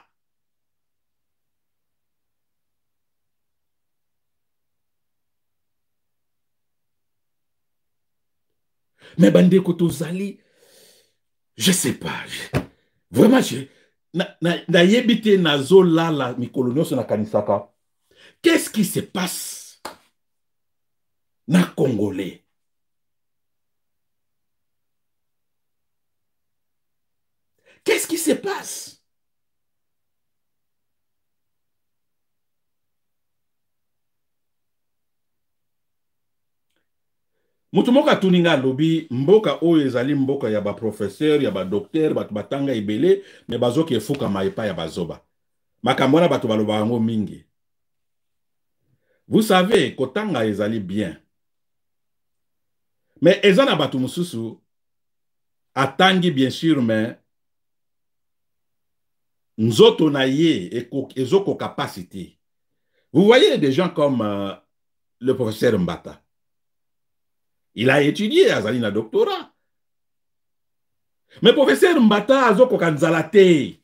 Mais bandeko tozali je sais pas vraiment na yebite nazo la mikolonio na kanisaka. Qu'est-ce qui se passe na Congolais? Qu'est-ce qui se passe? mutu moko atuninga alobi mboka oyo ezali mboka ya ba professeur ya ba docteur bato batanga ebele me bazoki efukama epai ya bazoba makambo wana bato baloba yango mingi. Vous savez kotanga ezali bien mais eza na bato mususu atangi bien sûr mais nzoto na ye ezoko capacité. Vous voyez des gens comme le professeur Mbata. Il a étudié azali na doctorat. Mais professeur Mbata azoko kanzalate.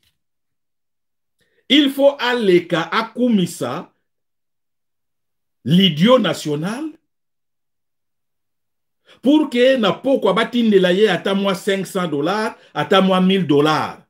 Il faut aleka akumisa l'idiot national pour que na poko batindela ye ata moi $500, ata moi $1000.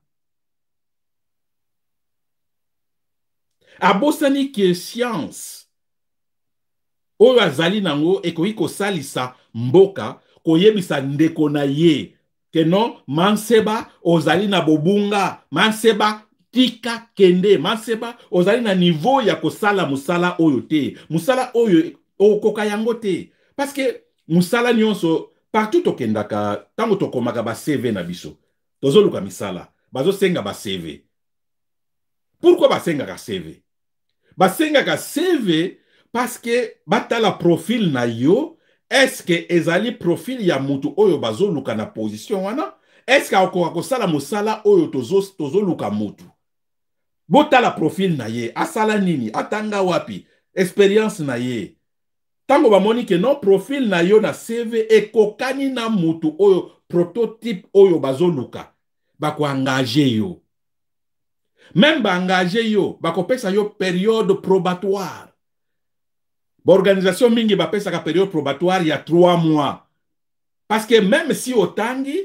Abosani ke science oyo azali nango ekoki kosalisa mboka koyebisa ndeko na ye ke non manseba ozali na bobunga, manseba tika kende, manseba ozali na niveau ya kosala musala oyo te, musala oyo okoka yango te, parce que musala nyonso partout tokendaka tango tokomaka ba CV na biso tozoluka misala bazosenga ba CV. Pourquoi basengaka CV? Basengaka CV parce que batala profil na yo, est-ce que ezali profil ya mutu oyo bazoluka na position wana? Est-ce que akoka kosala musala oyo tozoluka mutu? Botala profil na ye, asala nini, atanga wapi, expérience na ye. Tango bamoni ke non profil na yo na CV ekokani na mutu oyo prototype oyo bazoluka, bako engagé yo. Même ba engagé yo, bako pesa yo période probatoire. Ba organisation mingi ba pesa ka période probatoire ya 3 mois. Parce que même si otangi,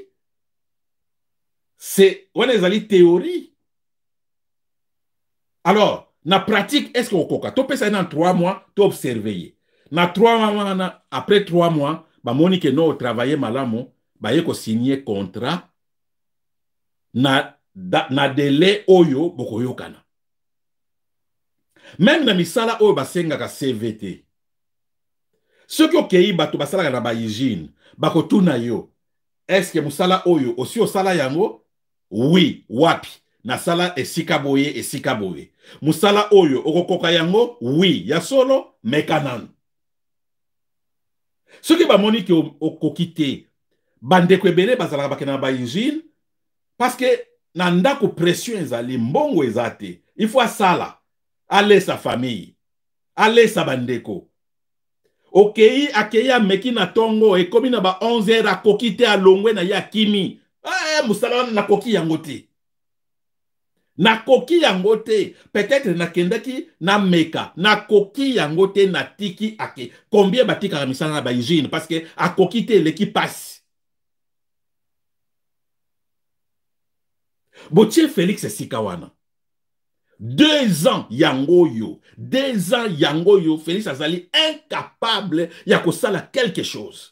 c'est on ezali théorie. Alors, na pratique, est-ce qu'on koka? To pesa dans 3 mois, to observer. Na 3 mois, après 3 mois, ba moni ke no travailler malamu, ba yeko signer contrat na délai oyo boko yokana. Même na misala oyo basenga ka CVT. Ce qui okei bato basala na ba hygiène, bako tuna yo. Est-ce que musala oyo aussi osala yango? Oui, wapi. Na sala esika boye. Musala oyo okokoka yango? Oui, ya solo mekanan. Ce qui ba moni ki okokite bandeko ebele bazala bakena ba hygiène parce que na ndako pression ezali mbongo ezate. Il faut sala. Aller sa famille. Aller sa bandeko. Okei akeya meki na tongo e komi na ba 11h akokite alongwe na ya kimi. Musala na koki yango te. Na koki yango te. Peut-être na kendaki na meka. Na koki yango te na tiki ake. Combien batika ka misala na ba hygiène parce que akoki te leki passe. Botie Félix Sikawana. 2 ans yangoyo. 2 ans yangoyo. Félix Azali incapable ya kosala quelque chose.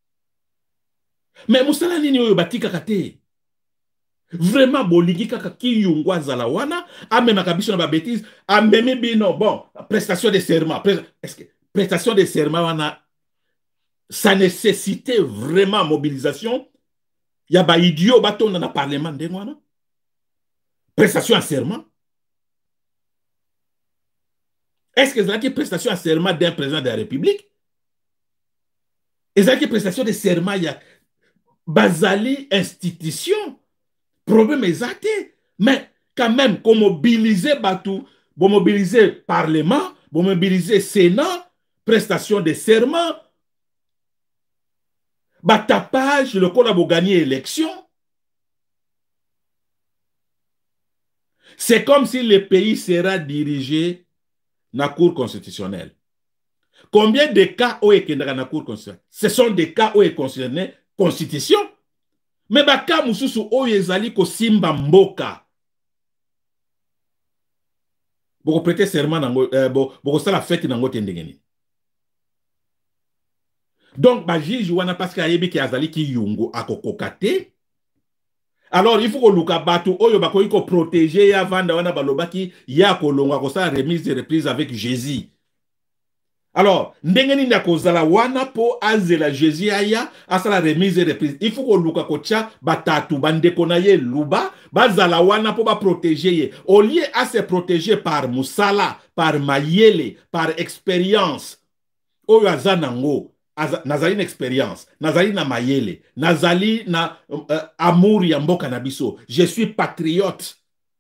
Mais musala nini oyo batika kate. Vraiment boligi kaka ki yungwa zala wana. Amema kabiso na ba bêtise. Amemi bino. Bon, prestation de serment. Est-ce que prestation de serment wana ça nécessitait vraiment mobilisation? Ya ba idiot baton dans le parlement de wana. Prestation à serment. Est-ce que c'est la prestation à serment d'un président de la République? Est-ce que prestation de serment il y a Bazali institution? Problème exact. Mais quand même, qu'on mobiliser Batou, bon mobiliser Parlement, bon mobiliser Sénat, prestation de serment, batapage, le col a gagné élection. C'est comme si le pays sera dirigé dans la Cour constitutionnelle. Combien de cas ont été dans la Cour constitutionnelle? Ce sont des cas où est concerné Constitution. Mais baka mususu oyo ezali ko simba mboka. Boko prêter serment nango boko sala fête nango tendengeni. Donc ba juge wana parce que ayebi ki azali ki yungu akokokate. Alors il faut que luka batu oyo bako iko protéger ya vanda wana balobaki ya kolonga ko sala remise de reprise avec Jésus. Alors, ndengeni na kozala wana po azela Jésus aya asala remise et reprise. Il faut que luka kocha batatu bandeko na ye luba bazala wana po ba protéger ye. Au lieu à se protéger par musala, par mayele, par expérience. Oyo azanango nazali na expérience, nazali na mayele, nazali na amour ya mboka na biso. Je suis patriote.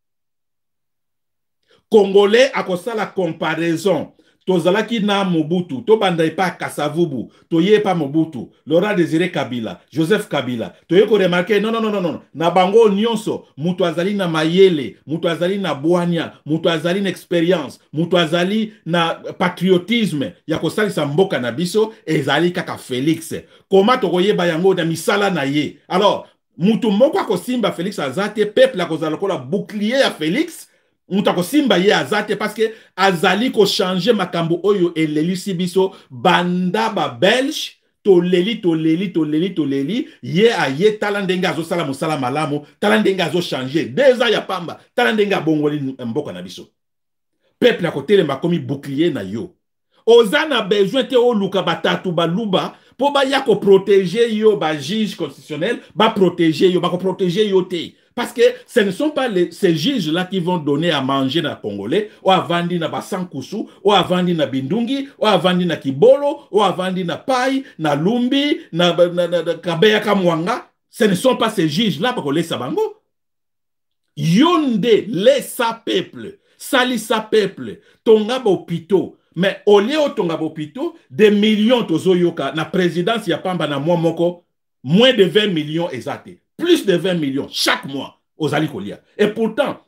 Congolais akosala comparaison. Tozalaki na Mobutu, to bandai pa Kasavubu, to ye pa Mobutu, Laurent Désiré Kabila, Joseph Kabila. To ye ko remarquer non. Na bango nyonso, mutu azali na mayele, mutu azali na boania, mutu azali na expérience, mutu azali na patriotisme, ya kosalisa mboka na biso, ezali kaka Félix. Koma to koyeba yango na misala na ye. Alors, mutu moko akosimba Félix azate, peuple akozala kola bouclier ya Félix, Moutako simba ye azate parce que azali ko changer makambo oyo elelisi biso banda ba belge toleli ye a ye talandenga zo sala musala malamu talandenga zo changer déjà ya pamba talandenga bongoli mboka na biso peuple a côté le makomi bouclier na yo ozana besoin te oluka batatu baluba po ba ya ko protéger yo ba juge constitutionnel ba protéger yo ba ko protéger yo te. Parce que ce ne sont pas ces juges-là qui vont donner à manger na Congolais, ou à vendre na Basankusu, ou à vendre na Bindungi, ou à vendre na Kibolo, ou à vendre na Pai, na Lumbi, na Kabeya Kamwanga. Ce ne sont pas ces juges-là pour les sabango. Yonde, laissa peuple, salissa peuple, tonga bopito. Mais au lieu de tonga bopito, des millions tozoyoka, na présidence ya pamba na moko, moins de 20 millions exacts. Plus de 20 millions chaque mois aux Alikolia. Et pourtant,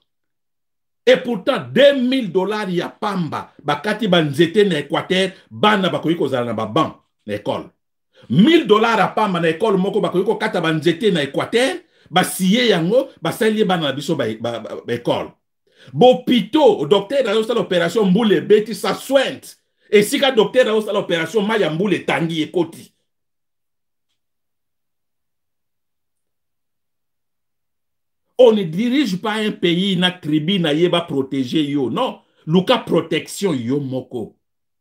$2000 ya pamba, bakati banzete na Équateur, bana bakoyiko zala na baban na école. $1000 à pamba na école moko bakoyiko kata banzete na Équateur, basiye yango, basali bana na biso ba école. Bopito, docteur a fait l'opération Mboule Beti, ça soigne. Et si le docteur a fait l'opération Maya Mboule Tangi et Koti. On ne dirige pas un pays na tribu na yeba protéger yo. Non. Luka protection yo moko.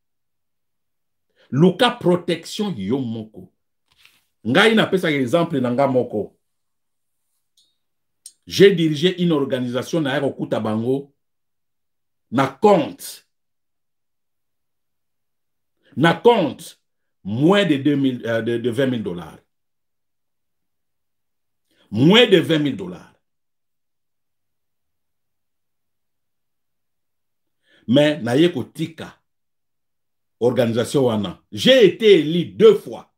Luka protection yo moko. Ngai na pesa exemple na nga moko. J'ai dirigé une organisation na Aerokuta Bango na compte. Na compte moins de $20,000. Moins de $20,000. Mais na yeko tika organisation wana. J'ai été élu 2 fois.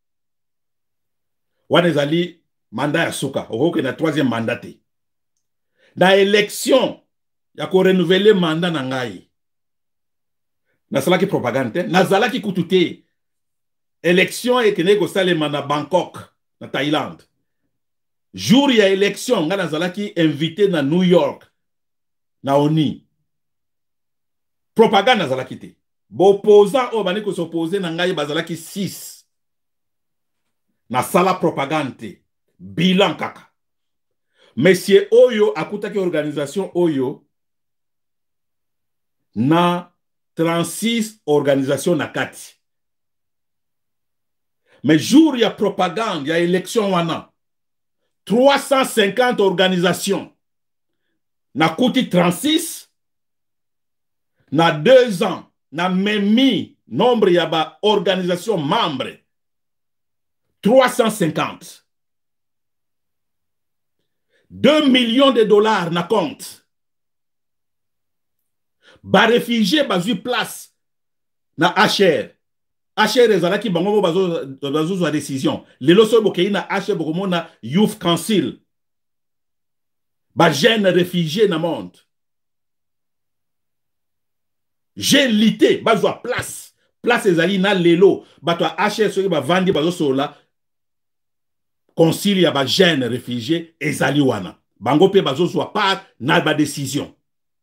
Wanezali mandat ya suka. Okoke na 3e mandat. Na élection ya ko renouveler mandat na ngai. Na salaki propagande. Na zalaki kutute. Élection ekene ko salema na Bangkok na Thaïlande. Jour ya élection nga na zalaki invité na New York na ONI. Propagande nazalaki te. Opposant o bani ko s'opposer na ngai bazalaki 6. Na sala propagande. Bilan kaka. Monsieur Oyo akutaki organisation Oyo na 36 organisation na kati. Mais jour ya propagande ya élection wana 350 organisations na kuti 36 na 2 ans, na memi nombre ya ba organisation membre 350. $2 millions na compte. Ba réfugié bazu place na HR. HR ezalaki bango bazo za décision. Lelo so bokei na HR bokomo na Youth Council. Ba jeune réfugié na monde. J'ai lité, bazwa place. Place ezali na lelo. Bato a HR soki ba vandi bazo sola. Concile ya ba jeune réfugié ezali wana. Bango pe bazo zwa part na ba décision.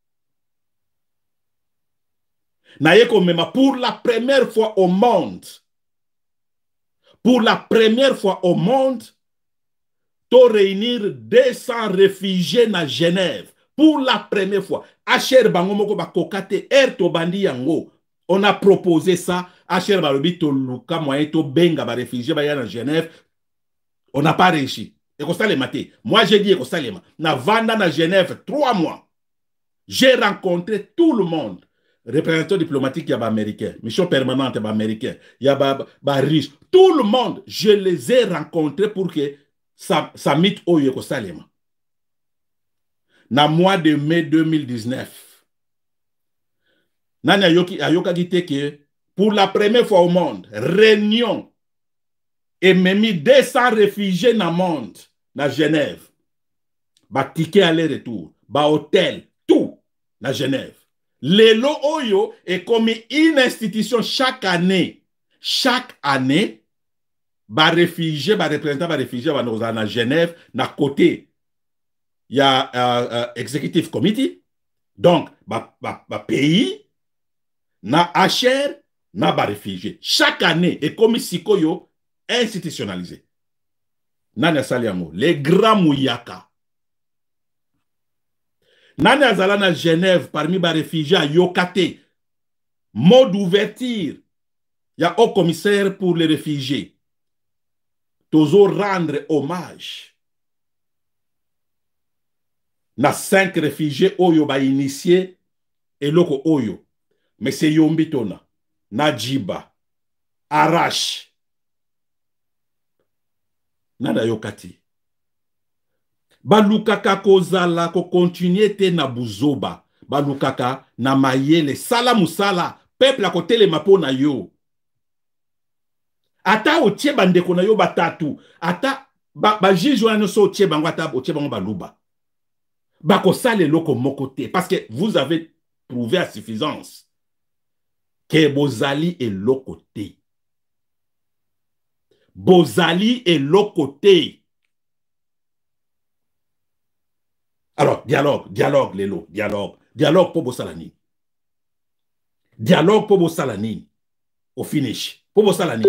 Na yeko mema pour la première fois au monde. Pour la première fois au monde, to réunir 200 réfugiés na Genève. Pour la première fois. HR bango moko ba kokate to bandi yango. On a proposé ça HR balobi to luka moyen to benga ba réfugié ba ya na Genève, on n'a pas réussi. Et comme ça les maté. Moi j'ai dit comme ça les maté. Na vanda na Genève 3 mois. J'ai rencontré tout le monde. Représentant diplomatique, il y a américain. Mission permanente, il y a américain. Il y a russe. Tout le monde, je les ai rencontrés pour que ça mette au Yoko Salema. Dans le mois de mai 2019, Nani Ayoka dit que pour la première fois au monde, Réunion et même 200 réfugiés dans le monde, dans Genève. Ba ticket aller-retour, ba hôtel, tout dans Genève. Lelo Oyo est comme une institution chaque année. Chaque année, ba réfugié, ba représentant, ba réfugié, ba nous à Genève, na côté, il y a executive committee. Donc, ba pays, na HR, na ba réfugié. Chaque année, est comme si koyo institutionnalisé. Nana Saliamo, les grands mouyaka. Nani azala na Genève parmi les réfugiés à Yokate. Mot d'ouverture. Il y a un commissaire pour les réfugiés. Tozo rendre hommage. Na 5 réfugiés oyo ba initié et loko oyo. Mais c'est Yombitona, Najiba, Arash. Nada Yokati. Balukaka kozala ko continuer te na buzoba. Balukaka na mayele sala musala peuple a côté le mapo na yo. Ata otie bandeko na yo batatu. Ata ba juge wana so otie bango ata otie bango baluba. Bako sale loko mokote parce que vous avez prouvé à suffisance que bozali est lokote. Bozali est lokote. Alors, dialogue, Lelo, dialogue pour Bossalani. Dialogue pour Bossalani. Au finish. Pour Bossalani.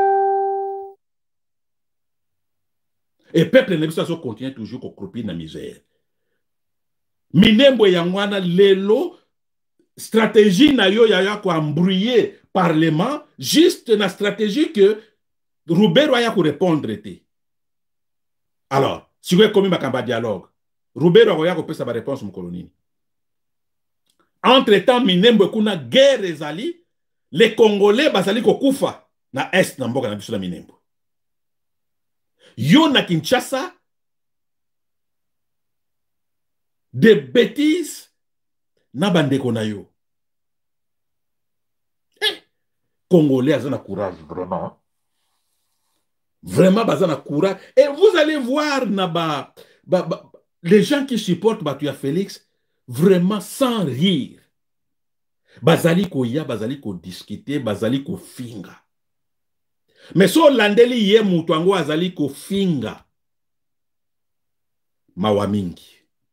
Et peuple ne continue toujours qu'on croupit dans la misère. Minembo yangwana Lelo, stratégie na yo yaya ko embrouiller parlement, juste na stratégie que Roubero yaya ko répondre te. Alors, si vous avez commis ma dialogue, Roubero Agoya ko pesa ba réponse mu kolonini. Entre-temps, Minembo kuna guerre ezali, les Congolais bazali ko kufa na est na mboka na biso na Minembo. Yo na Kinshasa, des bêtises na bandeko na yo. Congolais azana courage vraiment. Vraiment bazana courage et vous allez voir na les gens qui supportent Batuya Félix, vraiment sans rire. Bazali ko ya, bazali ko discuter, bazali ko finga. Mais so landeli ye mutuango azali ko finga. Mawamingi.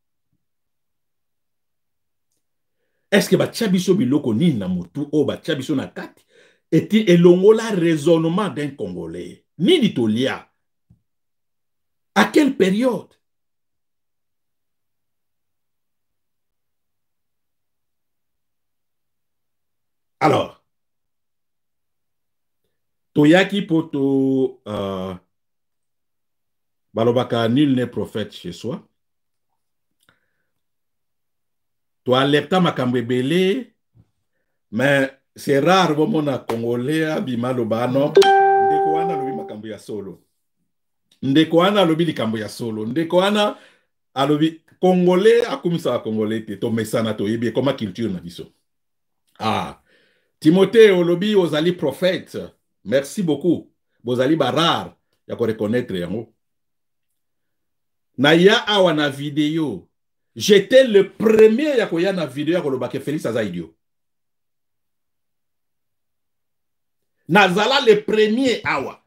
Est-ce que bachabiso biloko ni na mutu o bachabiso na kati? Eti elongola raisonnement d'un Congolais. Ni d'Itolia. À quelle période? Alors, Toyaki poto balobaka nul n'est prophète chez soi. Toi alerta makambo ebele, mais c'est rare bomona Congolais abima lobano ndeko wana lobi makambo ya solo. Ndeko wana lobi likambo ya solo. Ndeko wana alobi Congolais akumisa Congolais te to mesana to yebi koma culture na biso. Ah, Timothée olobi ozali prophète. Merci beaucoup. Bozali barar ya ko reconnaître yango. Na ya awa na vidéo. J'étais le premier ya ko ya na vidéo ya ko lobake Félix aza idiot. Nazala le premier awa.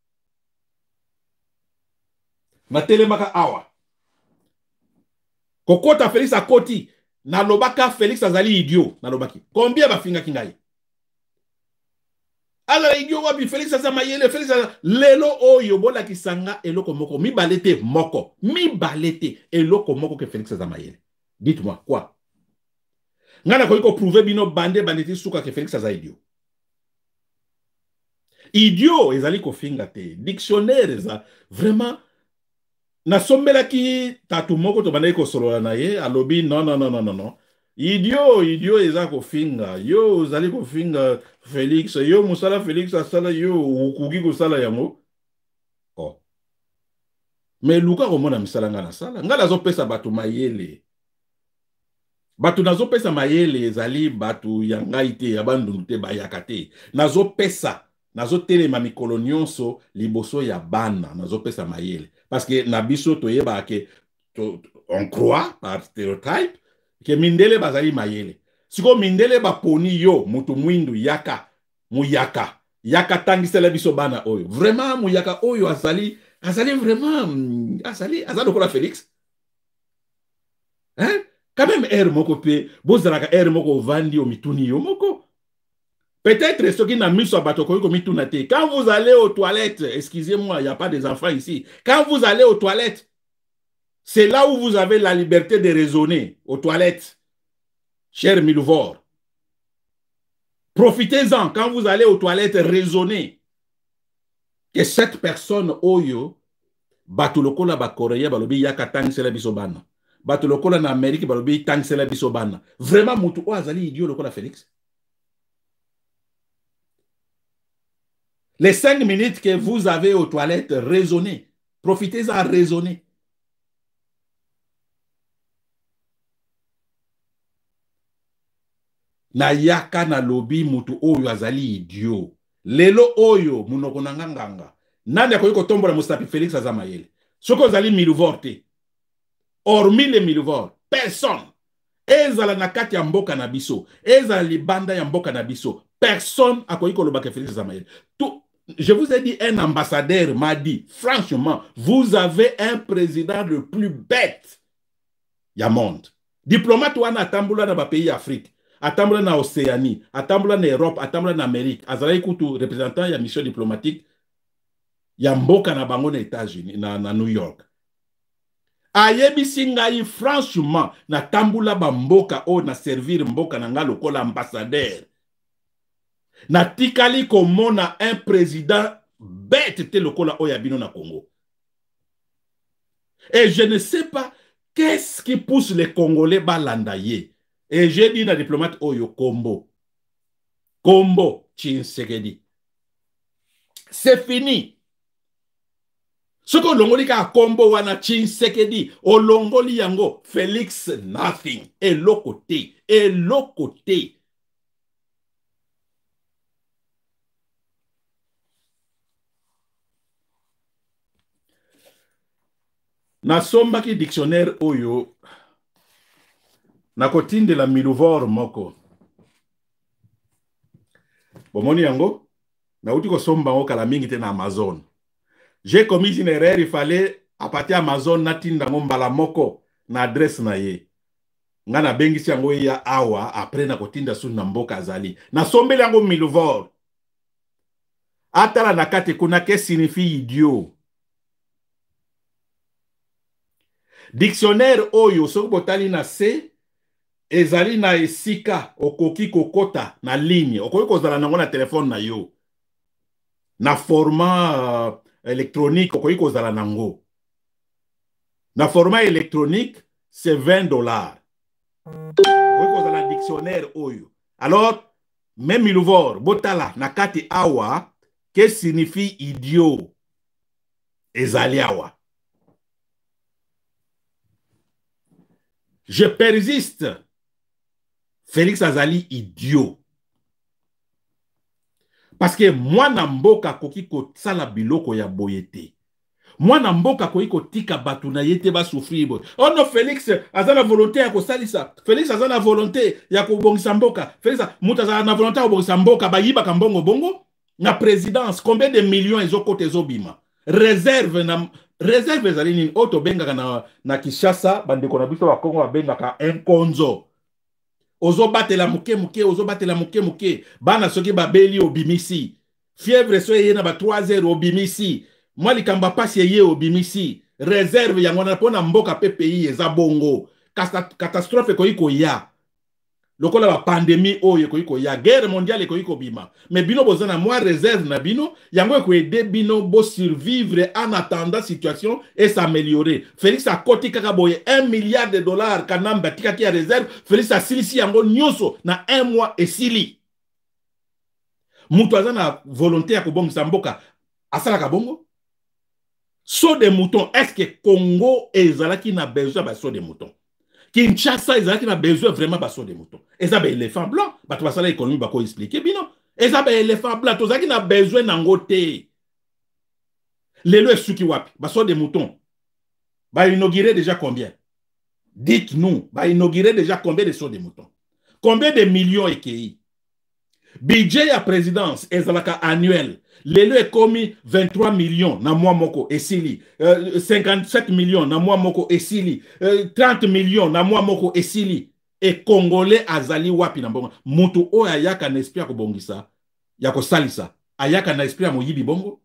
Matelemaka awa. Kokota Félix akoti. Na lobaka Félix azali idiot. Na lobaki. Combien ba finga kingai? Alors idiot wabi Félix azamayele. Félix azamayele. Lelo oyo bola kisanga eloko moko. Mi balete moko. Mi balete eloko moko que Félix azamayele. Dites-moi quoi? Ngana ko prouver bino bande banditi suka que Félix aza idiot. idiot ezali kofinga te dictionnaire eza vraiment nasombelaki tatu moko tobandaki kosolola na ye alobi non idiot eza kofinga yo ozali kofinga Félix yo mosala Félix asala yo okuki kosala yango oh. Mais luka komona misala nga nasala nga nazopesa bato mayele bato nazopesa mayele ezali bato ya ngai te ya bandundu te bayaka te nazotelema mikolo nyonso liboso ya bana nazopesa mayele parce que na biso toyeba ke on croit par stéréotype ke mindele bazali mayele siko mindele baponi yo mutu mwindu yaka tangisela biso bana oyo vraiment muyaka oyo azali vraiment azali lokola Félix hein quand même air moko pe bozalaka air moko vandi o mituni yo moko peut-être ce qui n'a mis sur bateau comme mituna te quand vous allez aux toilettes excusez-moi il n'y a pas des enfants ici quand vous allez aux toilettes c'est là où vous avez la liberté de raisonner aux toilettes cher Milouvor profitez-en quand vous allez aux toilettes raisonnez que cette personne oyo bato lokola ba Korea balobi yaka tangisela biso bana bato lokola na Amérique balobi tangisela biso bana vraiment mutu o azali idiot lokola Félix. Les 5 minutes que vous avez aux toilettes, raisonnez. Profitez-en à raisonner. Na yaka na lobi mutu oyo azali idiot. Lelo oyo munoko na nganga. Nani akoki kotombola Mostapi Félix azamayele. Soko ozali Milouvor te. Hormis les Milouvor, personne. Ezala na kati ya mboka na biso. Ezala libanda ya mboka na biso. Personne akoki kolobaka Félix azamayele. Tout. Je vous ai dit, un ambassadeur m'a dit, franchement, vous avez un président le plus bête ya monde. Diplomate wana atambula na ba pays Afrique, atambula na Océanie, atambula na Europe, atambula na Amérique, azalaki kutu représentant ya mission diplomatique ya mboka na bango na États-Unis, na New York. Ayebisi ngai franchement, na tambula ba mboka o na servir mboka na nga lokola ambassadeur. Na tikali komona un président bête te lokola oyabino na Congo. Et je ne sais pas qu'est-ce qui pousse les Congolais balandaye. Et j'ai dit na diplomate Oyo Kombo Tshisekedi. C'est fini. Ce que l'ongoli ka Kombo wana Tshisekedi, olongoli yango Félix nothing. Et l'autre côté. Na sombaki dictionnaire oyo na kotinde la Milouvor moko bomoni yango na uti ko somba ngo kala mingi te na Amazon. J'ai commis une erreur, il fallait à partir Amazon na tinda ngo mbala moko na adresse na ye nga na bengisi yango ya awa après na kotinda su na mboka azali na sombeli yango Milouvor atala na kate kuna que signifie idiot. Dictionnaire oyo soki botali na se ezali na esika okoki kokota na ligne okoki kozala nango na telefone na yo na format électronique okoki kozala nango na format électronique c'est $20 okoki kozala dictionnaire oyo alors même Milouvor botala na kati awa que signifie idiot ezali awa. Je persiste. Félix azali idiot. Parce que moi na mboka koki ko sala biloko ya boyete. Moi na mboka koki ko tika batu na yete ba souffrir. Oh non, Félix azala volonté ya ko salisa. Félix azala volonté ya ko bongisa mboka. Félix muta azala na volonté ya ko bongisa mboka ba yiba ka mbongo bongo. Na présidence combien de millions ezokote ezobima. Réserve ezali nini oto benga na Kinshasa bandeko na biso ba Kongo babengaka enkonzo. Ozo batela muke bana soki babeli obimisi. Fièvre so ye na ba 3 heures obimisi. Moi likamba pasi ye obimisi. Réserve yango na pona mboka PPI eza bongo. Catastrophe ko iko ya. lokola la pandémie oyo ekoki ya guerre mondiale ekoki bima mais bino bozana moi réserve na bino yango ko aider bino bo survivre en attendant situation et s'améliorer. Félix a koti kaka boye 1 milliard de dollars kanamba tikaki ya réserve. Félix a silisi yango nyonso na 1 mois esili. Mutu aza na volonté ya kobongisa mboka asalaka bongo. Saut de mouton, est-ce que Congo ezalaki na besoin ba saut de mouton? Kinshasa ezalaki na besoin vraiment ba saut de mouton. Eza ba éléphant blanc, ba to basala économie ba ko expliquer bino. Eza ba éléphant blanc, tozaki na besoin nango te. Lelo esuki wapi? Ba saut de mouton. Ba inaugurer déjà combien? Dites-nous, ba inaugurer déjà combien de sauts de mouton? Combien de millions ekei? Budget ya présidence ezalaka annuel. Lelo est commis 23 millions na mois moko esili, 57 millions na mois moko esili, 30 millions na mois moko esili. Et Congolais azali wapi na bongo. Mutu o ayaka na esprit ya kobongisa, ya kosalisa. Ayaka na esprit ya moyibi bongo.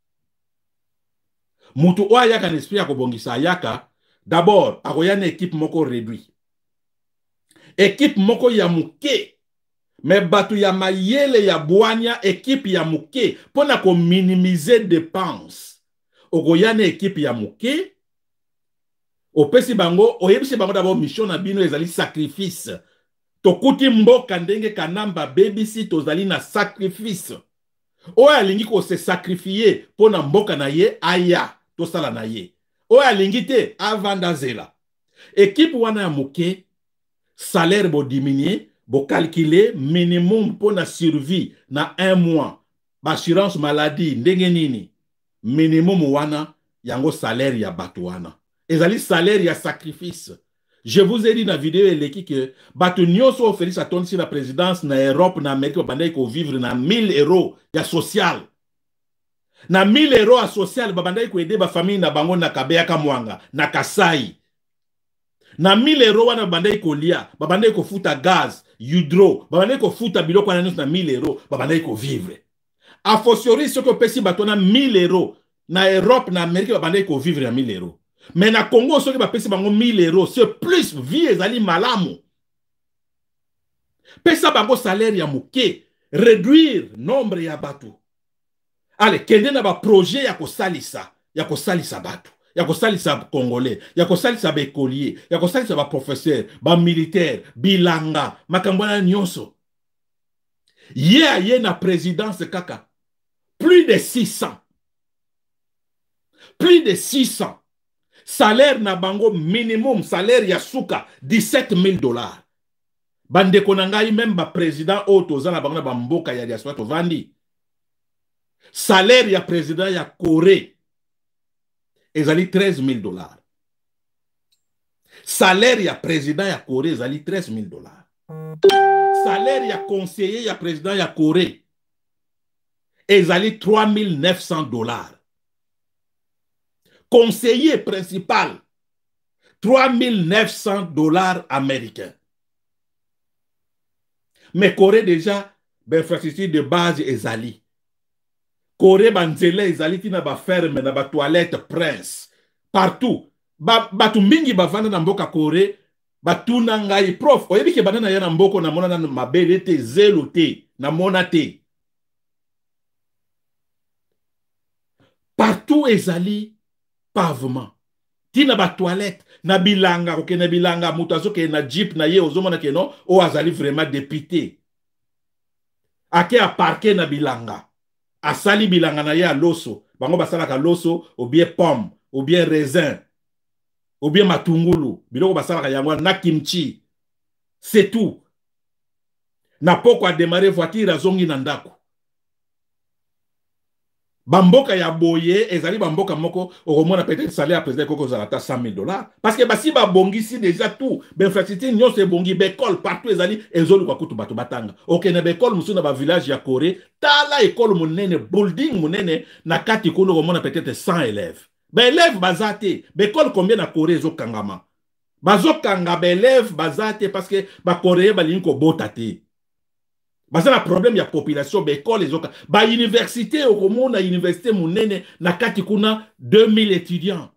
Mutu o ayaka na esprit ya kobongisa, ayaka d'abord akoya na équipe moko réduit. Équipe moko ya muke. Mais batu ya mayele ya boanya équipe ya muke pona ko minimiser dépenses. Ogoyane équipe ya muke. Opesi bango, oyebisi bango d'abord mission na bino ezali sacrifice. Tokuti mboka ndenge kanamba BBC tozali na sacrifice. Oya alingi ko se sacrifier pona mboka na ye aya tosala na ye. Oya alingi te avanda zela. Équipe wana ya muke salaire bo diminuer. Bo calculer minimum pour la survie na 1 mois. Assurance maladie, ndenge nini. Minimum wana, yango salaire ya batu wana. Ezali salaire ya sacrifice. Je vous ai dit dans la vidéo eleki que batu nyonso Félix Antoine si la présidence na Europe, na Amérique, babandai ko vivre na 1000 euros ya social. Na 1000 euros ya social, babandai ko aider ba famille na bango na Kabeaka Mwanga, na Kasai. Na 1000 euros wana babandai ko lia, babandai ko futa gaz, hydro, babandai ko futa biloko wana na 1000 euros, babandai ko vivre. A fortiori ce que pesi batona 1000 euros na Europe na Amérique babandai ko vivre na 1000 euros. Mais na Congo ce que bapesi bango 1000 euros, c'est plus vie ezali malamu. Pesa bango salaire ya muke, réduire nombre ya batu. Allez, kende na ba projet ya kosalisa batu. Ya kosalisa Congolais, ya kosalisa ba écolier, ya kosalisa ba professeur, ba militaire, bilanga, makambwana nyonso. Ye na présidence kaka. Plus de 600. Plus de 600. Salaire na bango minimum, salaire ya suka, 17 000 dollars. Bande konangai même ba président otoza na bango na bamboka ya diaspora tovandi. Salaire ya président ya Corée. Ezali 13 000 dollars. Salaire ya président ya Corée ezali 13 000 dollars. Salaire ya conseiller ya président ya Corée ezali 3 900 dollars. Conseiller principal 3 900 dollars américains. Mais Corée déjà, l'infrastructure de base ezali. Corée banzele ezali tina ba ferme na ba toilette prince partout batu mingi bavanda na mboka Corée batuna ngai prof oyebi ke banana ya na mboko na mona na mabele te zelo te na mona te partout ezali pavement tina ba toilette na bilanga oke na bilanga mutu azoke na jeep na ye ozomona ke non o azali vraiment député ake a parquer na bilanga asali bilanga na ye a loso bango basalaka loso ou bien pomme ou bien raisin ou bien matungulu biloko basalaka yango na kimchi c'est tout na poko a démarrer voiture azongi na ndako bamboka ya boye ezali bamboka moko okomona peut-être salaire président koko zalata 100 000 dollars parce que basi ba bongisi déjà tout infrastructure nyonso ebongi bekol partout ezali ezolu kwa kutu bato batanga okene bekol musu na ba village ya Corée tala école monene building monene na kati kono okomona peut-être 100 élèves ba élèves bazate bekol combien na Corée ezokangama bazokanga ba élèves bazate parce que ba Corée balingi ko botate. Basa na problème ya population ba école ezoka ba université okomona université munene na kati kuna 2000 étudiants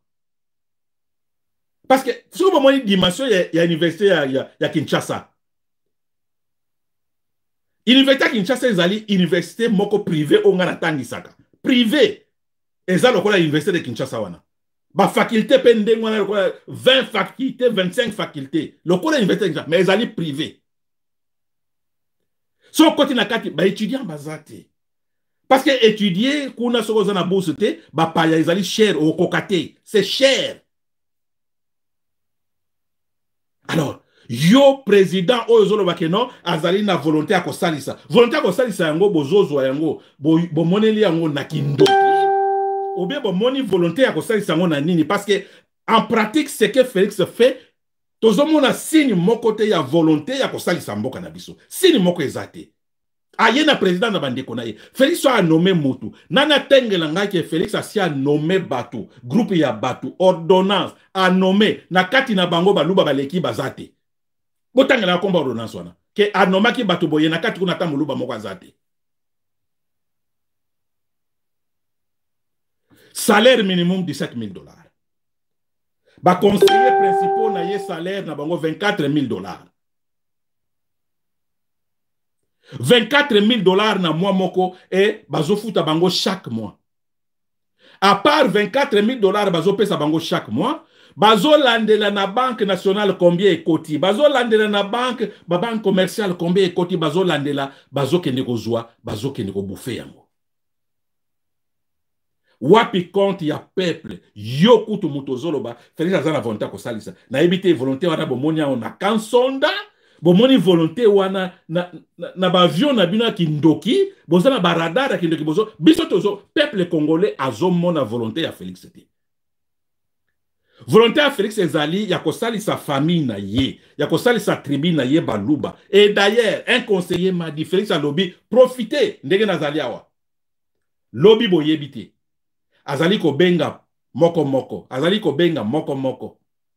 parce que sur mo dimension ya université ya Kinshasa Université ya Kinshasa ezali université moko privé onga na tangisaka. Privé. Eza lokola université de Kinshasa wana. Ba faculté pe ndenge wana lokola 20 facultés, 25 facultés. Lokola université de Kinshasa, mais ezali privé. So koti na kati ba étudiant bazate. Parce que étudier kuna soko za na bourse te, ba paya ezali cher au kokate. C'est cher. Alors, yo président oyozolo bakeno azali na volonté ya kosalisa. Volonté ya kosalisa yango bozozo yango, bo moneli yango na kindoki. Ou bien bo moni volonté ya kosalisa yango na nini parce que en pratique ce que Félix fait, tozomona signe moko te ya volonté ya kosalisa mboka na biso. Signe moko ezate. Aye na président na bandeko na ye. Félix a nommé Moutou. Nana tengela ngaki Félix a nommé Batu. Groupe ya Batu. Ordonnance. A nommé. Na kati na bango baluba baleki bazate. Botangela komba ordonnance wana. Ke a nommé ki Batu boye na kati kuna ta muluba moko azate. Salaire minimum $17 000. Ba conseiller principal na ye salaire na bango $24 000. $24 000 na mois moko et bazo futa bango chaque mois. À part $24 000 bazo pesa bango chaque mois, bazo landela na banque nationale combien ekoti, bazo landela na banque commerciale combien ekoti, bazo landela bazo kende kozwa, bazo kende ko bouffer yango. Wapi compte ya peuple yo kutu mutozoloba Félix azana volonté ko salisa na ebité volonté wana bomonia na kansonda. Bomoni volonté wana na ba avion na bino kindoki boza na ba radar kindoki bozo biso tozo peuple congolais azomona volonté ya Félix te. Volonté ya Félix ezali ya kosali sa famille na ye, ya kosali sa tribu na ye baluba. Et d'ailleurs un conseiller m'a dit Félix a lobby profiter ndenge nazali awa. Lobby boyebite. Azali ko benga moko moko, azali ko benga moko moko.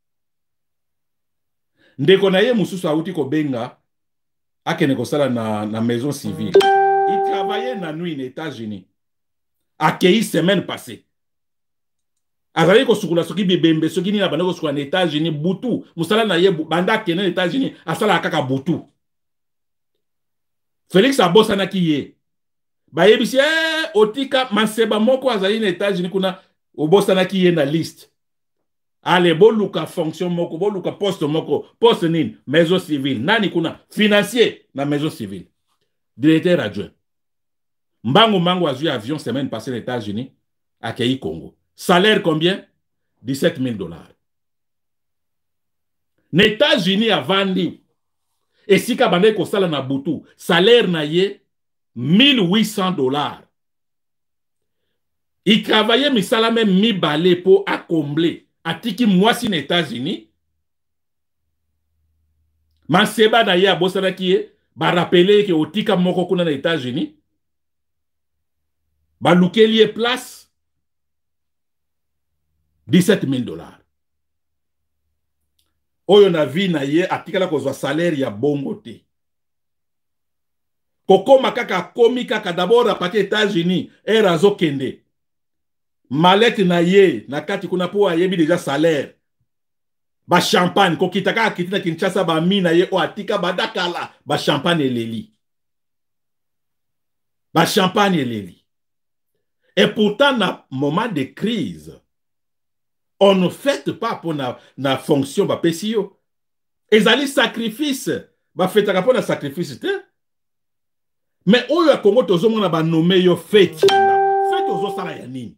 Ndeko na ye mususu auti ko benga akene kosala na maison civile. Il travaillait na nuit aux États-Unis. Accueilli semaine passée. Azali ko sukula soki bibembe soki ni na bana ko sukula na États-Unis butu. Musala na ye banda kene na États-Unis asala kaka butu. Félix abosa na kiye. Ba yebisi otika maseba moko azali na États-Unis kuna obosa na kiye na liste. Allez, boluka fonction moko, boluka poste moko, poste nin, maison civile, nani kuna, financier, na maison civile. Directeur adjoint. Mbango a vu avion semaine passée aux États-Unis, accueilli Congo. Salaire combien? $17 000. Les États-Unis a vendu. Et si kabande ko sala na butu, salaire na ye $1,800. Il travaillait mi sala même mi balé pour accombler. Atiki mwasi na États-Unis. Maseba na ye abosana kiye, ba rappeler ke otika moko kuna na États-Unis. Ba lukelie place $17 000. Oyo na vi na ye atikala kozwa salaire ya bongo te. Kokoma kaka komi kaka d'abord apati États-Unis erazo kende. Malek na ye na kati kuna po ayebi déjà salaire. Ba champagne ko kitaka kitina Kinshasa ba mina ye o atika badakala ba champagne eleli. Ba champagne eleli. Et pourtant na moment de crise on ne fait pas pour na fonction ba pesio. Ezali sacrifice ba fetaka pour na sacrifice te. Mais oyo ya Congo tozomona ba nommé yo fete. Fete ozo sala ya nini?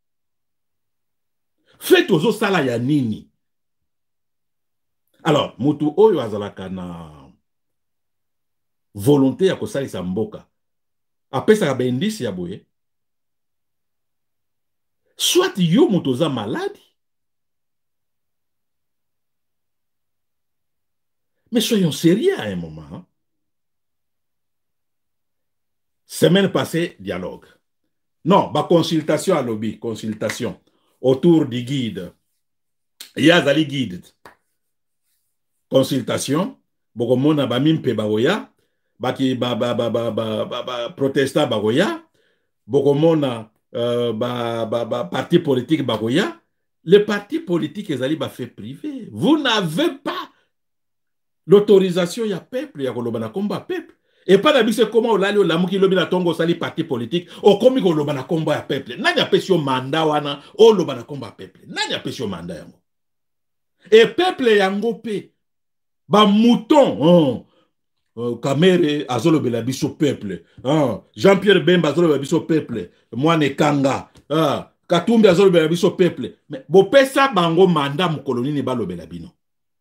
Fete ozo sala ya nini? Alors, mutu oyo azalaka na volonté ya kosalisa mboka. Apesaka ba indice ya boye. Soit yo mutu oza malade. Mais soyons sérieux à un moment. Hein? Semaine passée, dialogue. Non, ba consultation à lobby, consultation autour du guide. Yazali guide. Consultation. Bokomona ba mimpe bagoya. Baki protestant bagoya. Bokomona parti politique bagoya. Les partis politiques ezali ba fait privé. Vous n'avez pas l'autorisation ya peuple ya koloba na komba peuple. Et pas d'habitude comment on a le lamu qui lobi na tongo sali parti politique o komi ko loba na komba ya peuple nani apesi yo mandat wana o loba na komba ya peuple nani apesi yo mandat yango et peuple yango pe ba mouton Kamere azolobela biso peuple Jean-Pierre Bemba azolobela biso peuple Mwane Kanga Katumbi azolobela biso peuple mais bopesa bango mandat mokolo nini balobela bino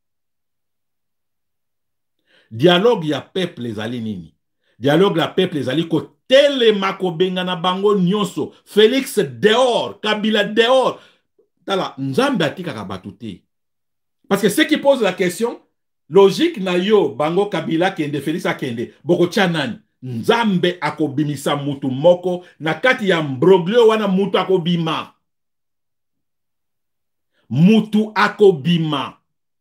dialogue ya peuple ezali nini dialogue ya peuple ezali ko telema ko bengana bango nyonso Félix dehors Kabila dehors tala nzambe atikaka bato te parce que ceux qui posent la question logique na yo bango Kabila kende Félix akende boko chanani nzambe akobimisa mutu moko na kati ya mbroglio wana mutu akobima mutu akobima.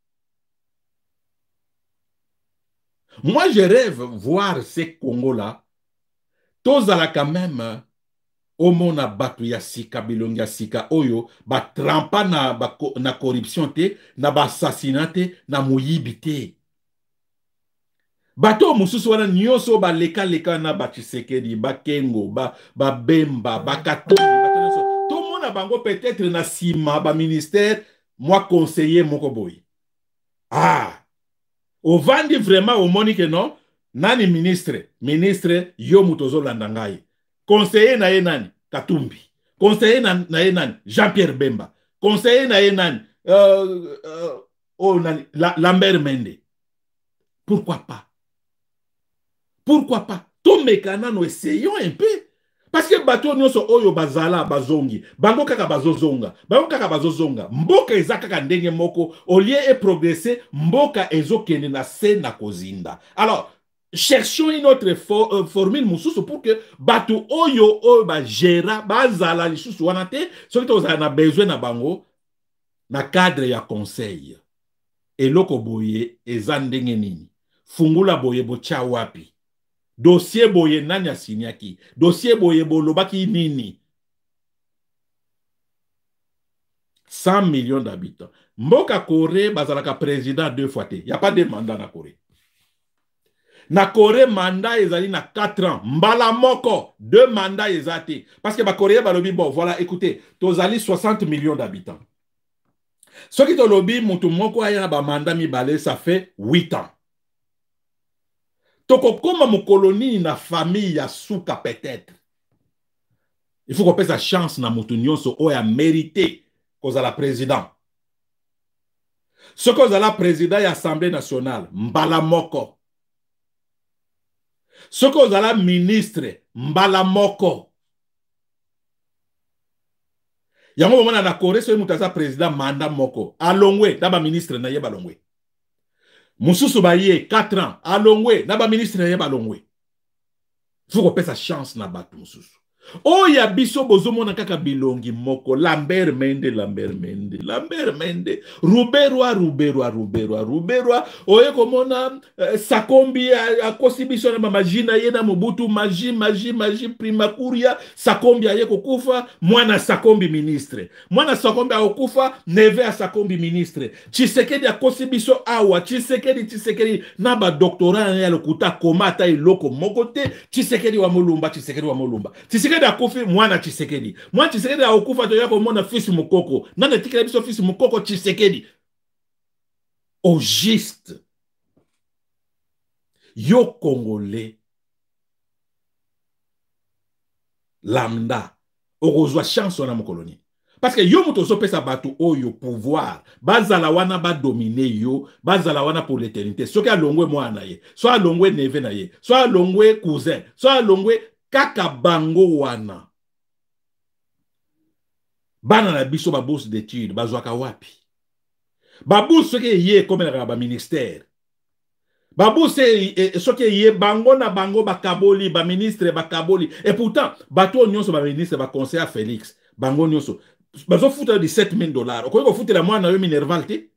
Moi, je rêve voir ces Congos-là. Tous à la quand même, au monde à battu ya sika, bilongi ya sika, oyo, ba trampa na corruption te, na ba assassinat te, na muyibi te. Bato mususu wana nyoso ba leka na ba Tshisekedi, ba Kengo, ba Bemba, ba Katumbi, tout le monde a bango peut-être na sima, ba ministère, moi conseiller moko boy. Au vandi vraiment au monique non nani ministre yo mutozo landangai conseiller na ye nani Katumbi conseiller na ye nani Jean-Pierre Bemba conseiller na ye nani Lambert Mende. Pourquoi pas tout mécana nous essayons un peu parce que bato nyonso oyo bazala bazongi bango kaka bazozonga mboka ezaka ndenge moko au lieu et progresser mboka ezokende na se na kozinda. Alors cherchons une autre formule mususu pour que bato oyo ba gera bazala lisusu wana te soki tozala na besoin na bango na cadre ya conseil eloko boye eza ndenge nini fungula boye bocha wapi dossier boye nani asinyaki dossier boye bolobaki nini 100 millions d'habitants mboka Corée bazalaka président 2 fois te y a pas de mandat na Corée mandat ezali na 4 ans mbala moko 2 mandats ezate parce que ba Corée balobi bon voilà écoutez tozali 60 millions d'habitants ce qui tolobi mutu moko aya ba mandat mibale ça fait 8 ans. Toko koma mukoloni na famille ya suka peut-être. Il faut qu'on paie sa chance na mutu nyonso oya mérité kozala président. Ce kozala président ya Assemblée nationale, mbala moko. Ce kozala ministre, mbala moko. Yango momona na Corée so mutaza président manda moko. Alongwe daba ministre na ye balongwe. Mususu baye 4 ans alongwe na ba ministre na ye balongwe. Faut qu'on paie sa chance na batu mususu. Oya biso bozomona kaka bilongi moko Lambert Mende Ruberwa oye komona Sakombi akosi biso na majina ye na Mobutu maji primakuria Sakombi aye kokufa mwana Sakombi ministre mwana Sakombi akokufa neve a Sakombi ministre Tshisekedi akosi biso awa Tshisekedi na ba doctorat ya lokuta komata iloko moko te Tshisekedi wa molumba Tshisekedi akufi mwana Tshisekedi akufa to yako mona fils mukoko nana tikela biso fils mukoko Tshisekedi au juste yo Congolais lambda okozwa chance na mokolonie parce que yo muto pesa batu oyo pouvoir bazala wana ba dominer yo bazala wana pour l'éternité soki alongwe mwana ye so alongwe neve na ye so alongwe cousin so alongwe kaka bango wana bana na biso ba bourse d'études bazwaka wapi ba bourse soki ye comme na ba ministère ba bourse soki ye bango na bango bakaboli ba ministre bakaboli et pourtant bato nyonso ba ministre ba conseiller Félix bango nyonso bazo futa $17,000 okoki ko futela mwana yo Minerval te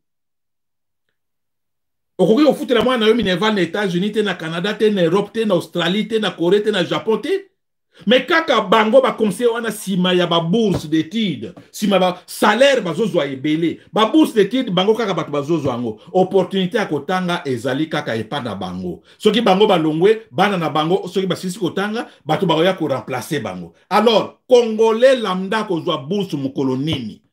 okoki ko futela mwana yo Minerval na États-Unis te na Canada te na Europe te na Australie te na Corée te na Japon te Mais kaka bango ba conseil wana sima ya ba bourse d'études, sima ba salaire bazozwa ebele, ba bourse d'études bango kaka bato bazozwa ngo, opportunité ya kotanga ezali kaka epa na bango. Soki bango balongwe, bana na bango, soki basisi kotanga, bato bakoya ko remplacer bango. Alors, Congolais lambda kozwa bourse mukolo nini.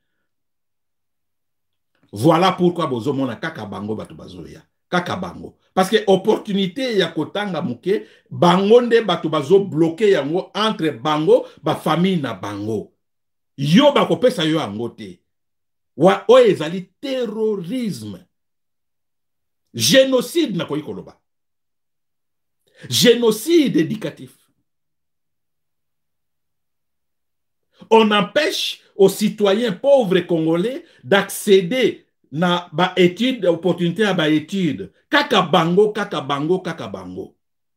Voilà pourquoi bozomona kaka bango bato bazoya. Kaka bango. Parce que opportunité ya kotanga muke, bango nde bato bazo bloqué yango entre bango, ba famille na bango. Yo bako pesa yo yango te. Wa o ezali terrorisme. Génocide na koyi koloba. Génocide éducatif. On empêche aux citoyens pauvres congolais d'accéder na ba étude, opportunité à ba étude. Kaka bango, kaka bango, kaka bango.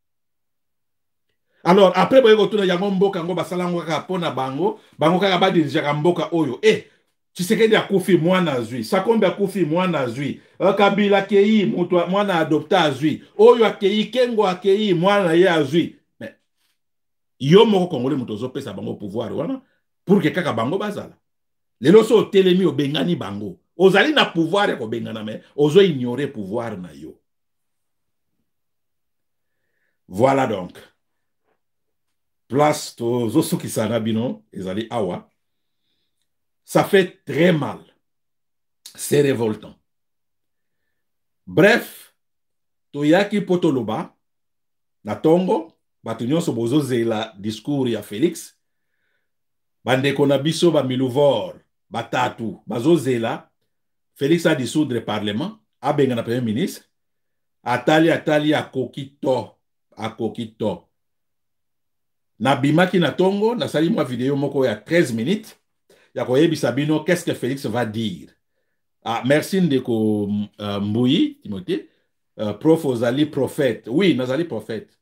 Alors, après, boye kotuna yango mboka ngo basalango kaka pona bango, bango kaka ba dirija mboka oyo. Tshisekedi akufi mwana azwi, Sakombe akufi mwana azwi, Kabila akei mwana adopta azwi, oyo akei Kengo akei mwana ye azwi. Mais yo moko Congolais mutozo pesa bango pouvoir wana pour que kaka bango bazala. Lelo so telemi obengani bango. Ozali na pouvoir ya kobengana mais ozo ignorer pouvoir na yo. Voilà donc. Place tozo sukisana bino ezali awa. Ça fait très mal. C'est révoltant. Bref, toyaki potoloba na tongo bato nyonso bozo zela discours ya Félix. Bandeko na biso ba miluvor batatu bazo zela Félix a dissoudre le parlement, a benga na premier ministre, atali akokito. Na bimaki na tongo, na sali mwa vidéo moko ya 13 minutes, ya koyebi sabino, qu'est-ce que Félix va dire? Ah, merci ndeko Mbouyi, Timothée, prof ozali prophète. Oui, nazali prophète.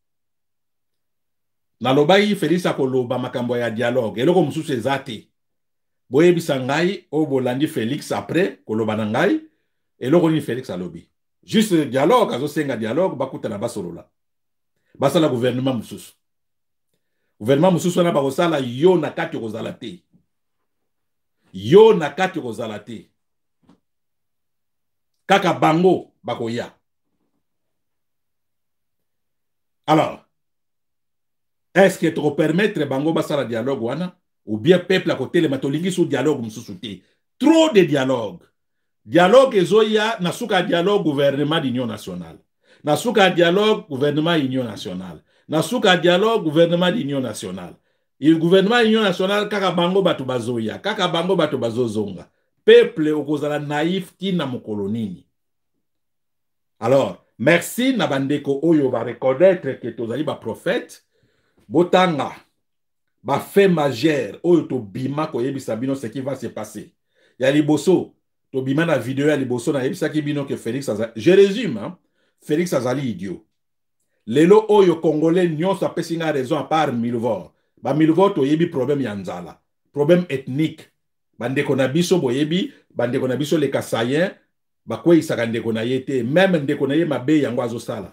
Na lobai Félix akoloba makambo ya dialogue, eloko mususu ezate. Boye bisangai o bolandi Félix après koloba na ngai eloko ni Félix alobi juste dialogue azo senga dialogue bakuta na basolola basala gouvernement mususu na bakosala yo na kati kozala te kaka bango bakoya. Alors est-ce que tu permettre bango basala dialogue wana ou bien peuple à côté, les matolingi sous dialogue msoussouté. Trop de dialogue. Dialogue ezoya, nasuka dialogue gouvernement d'union nationale. Nasuka dialogue gouvernement union nationale. Nasuka dialogue gouvernement d'union nationale. Et le gouvernement d'union nationale, kaka bango batu bazoya, kaka bango batu bazozonga. Peuple okozala naïf tina mokolonini. Alors, merci Nabandeko Oyo va reconnaître que tozali ba prophète. Botanga. Ba fait majeur oyo to bima ko yebisa bino ce qui va se passer. Ya liboso to bima na vidéo ya liboso na yebisa ki bino que Félix azali. Je résume, hein? Félix azali idiot. Lelo oyo congolais nyonso apesi nga raison à part Milvor. Ba Milvor to yebi problème ya nzala, problème ethnique. Bandeko na biso boyebi, bandeko na biso le Kasayen ba kweyisaka ndeko na yete, même ndeko na ye mabe yango azosala.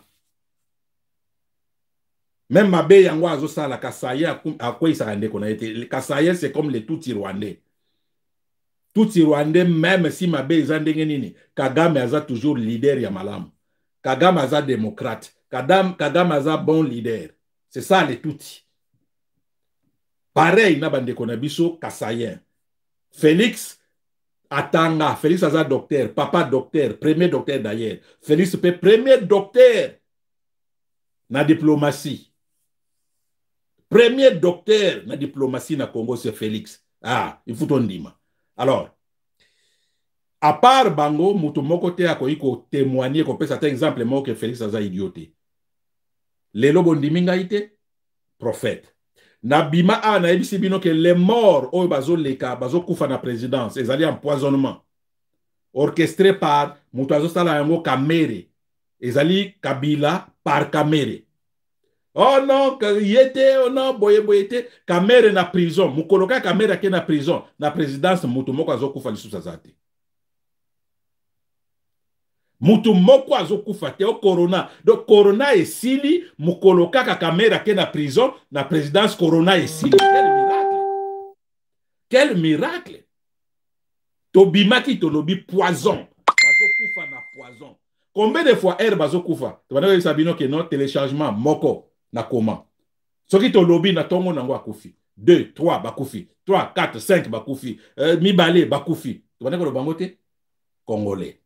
Même mabe yango azosala Kasayen akweyisaka ndeko na yete. Kasayen c'est comme les tout Rwandais. Tout Rwandais, même si mabe eza ndenge nini, Kagame aza toujours leader ya malamu. Kagame aza démocrate. Kagame aza bon leader. C'est ça les touti. Pareil na bandeko na biso Kasayen. Félix atanga, Félix aza docteur, papa docteur, premier docteur d'ailleurs. Félix peut premier docteur na diplomatie. Premier docteur na diplomatie na Congo, c'est Félix. Ah, il faut ton dima. Alors, à part Bango, Moutoumoko te akoiko témoigner qu'on peut certains exemples moi que Félix aza idioté. Lelo bondiminga ite prophète. Nabima a na ebisi bino que les morts oyo bazo leka bazo kufa na présidence, ezali empoisonnement orchestré par Moutazo Sala yango Kamere. Ezali Kabila par Kamere. Oh non, yete, oh non, boyete, Kamere na prison. Mukoloka Kamere ke na prison. Na présidence, Moutoumoko azo kufa lisusu azate. Mutu moko azokufa te o corona. Donc corona esili mukolo kaka kamera ke na prison na présidence corona esili. Quel miracle! Quel miracle! Tobimaki tolobi poison. Bazokufa na poison. Combien de fois air bazokufa? Tobana sabino ke non téléchargement moko na comment. Soki tolobi na tongo nango akufi. 2, 3 bakufi. 3, 4, 5 bakufi. Mibale bakufi. Tobana ko bango te Congolais.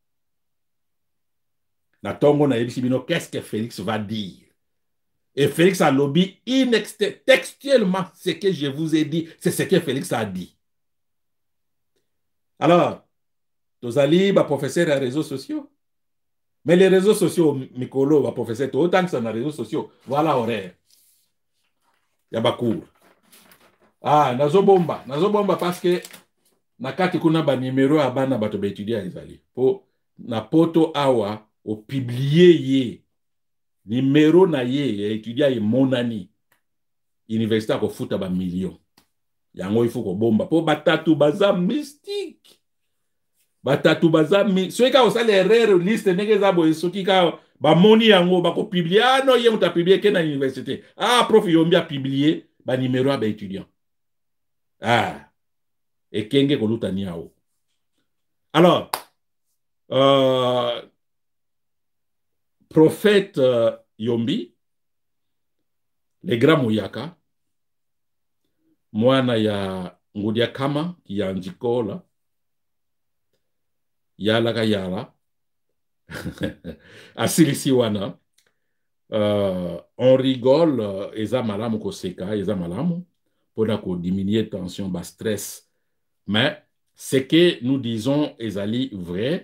Na tongo na yebisi bino, qu'est-ce que Félix va dire? Et Félix a lobby textuellement ce que je vous ai dit, c'est ce que Félix a dit. Alors, Tozali, professeur des réseaux sociaux. Mais les réseaux sociaux, Mikolo, professeur, autant que ça dans les réseaux sociaux, voilà horaire. Yabakour. Ah, nazobomba parce que nakati kuna ba numéro abana bato ba étudier ezali. Po na poto awa o publier ye numéro na ye étudier ye monani. Université ko futa ba million. Yango il faut ko bomba po batatu baza mystique. Batatu baza so ka osala erreur liste nenge za bo soki ka ba moni yango ba ko publier ah non ye muta publier ke na université. Ah prof yombi a publier ba numéro ba étudiant. Ah et kenge ko lutani yao. Alors prophète Yombi le grand Mouyaka mwana ya Ngudia Kama qui ya Njikola yala ka yala asilisi wana on rigole eza malamu koseka eza malamu pona ko diminuer tension bas stress mais ce que nous disons ezali vrai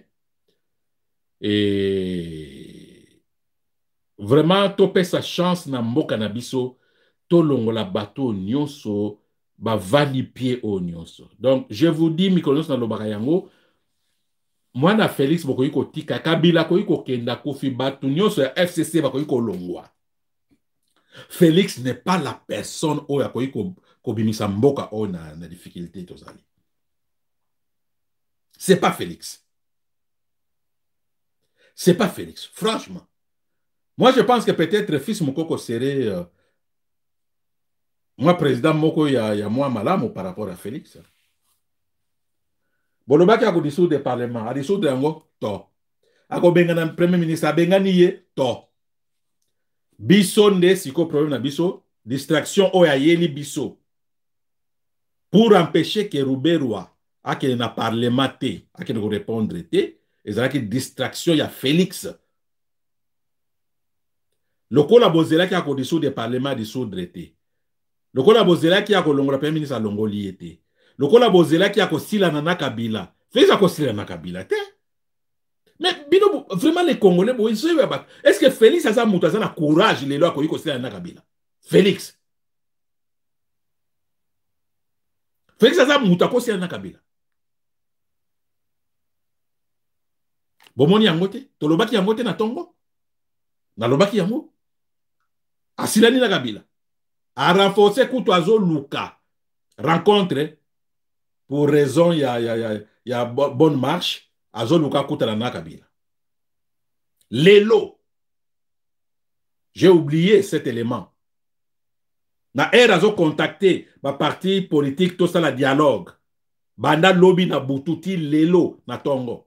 et vraiment topé sa chance na mboka na biso tolongola bateau nyonso ba vali pied au nyonso. Donc je vous dis mikonos na lobaka yango mwana Félix bokoyi kotika Kabila koyi kokenda kofi bateau nyonso ya FCC bakoyi kolongwa. Félix n'est pas la personne oyo akoyi kobimisa mboka oyo na difficulté tozali. C'est pas Félix. C'est pas Félix, franchement. Moi, je pense que peut-être fils Mokoko serait moi président Moko ya moi malamu par rapport à Félix. Bolobaki a dissoudre le parlement, a dissoudre yango to. Ako bengana premier ministre bengani ye to. Biso nde siko problème na biso, distraction oya yeli biso. Pour empêcher que Rouberwa a que na parlement te, a que ne répondre te, ezalaki distraction ya Félix. Lokola bozela ki a dissoudre le parlement dissoudre te. Lokola bozela ki a longola premier ministre longoli te. Lokola bozela ki a sila na Kabila. Félix a sila na Kabila te. Mais bino vraiment les Congolais est-ce que Félix a ça mutaza na courage les lois ko sila na Kabila? Félix a ça mutako sila na Kabila. Bomoni yango te, tolobaki yango te na tongo. Na lobaki yango. Asilani na Kabila. A renforcer kuto azo luka. Rencontre pour raison ya bonne marche azo luka kuta na Kabila. Lelo. J'ai oublié cet élément. Na air azo contacté ba parti politique tout ça la dialogue. Banda lobby na bututi lelo na tongo.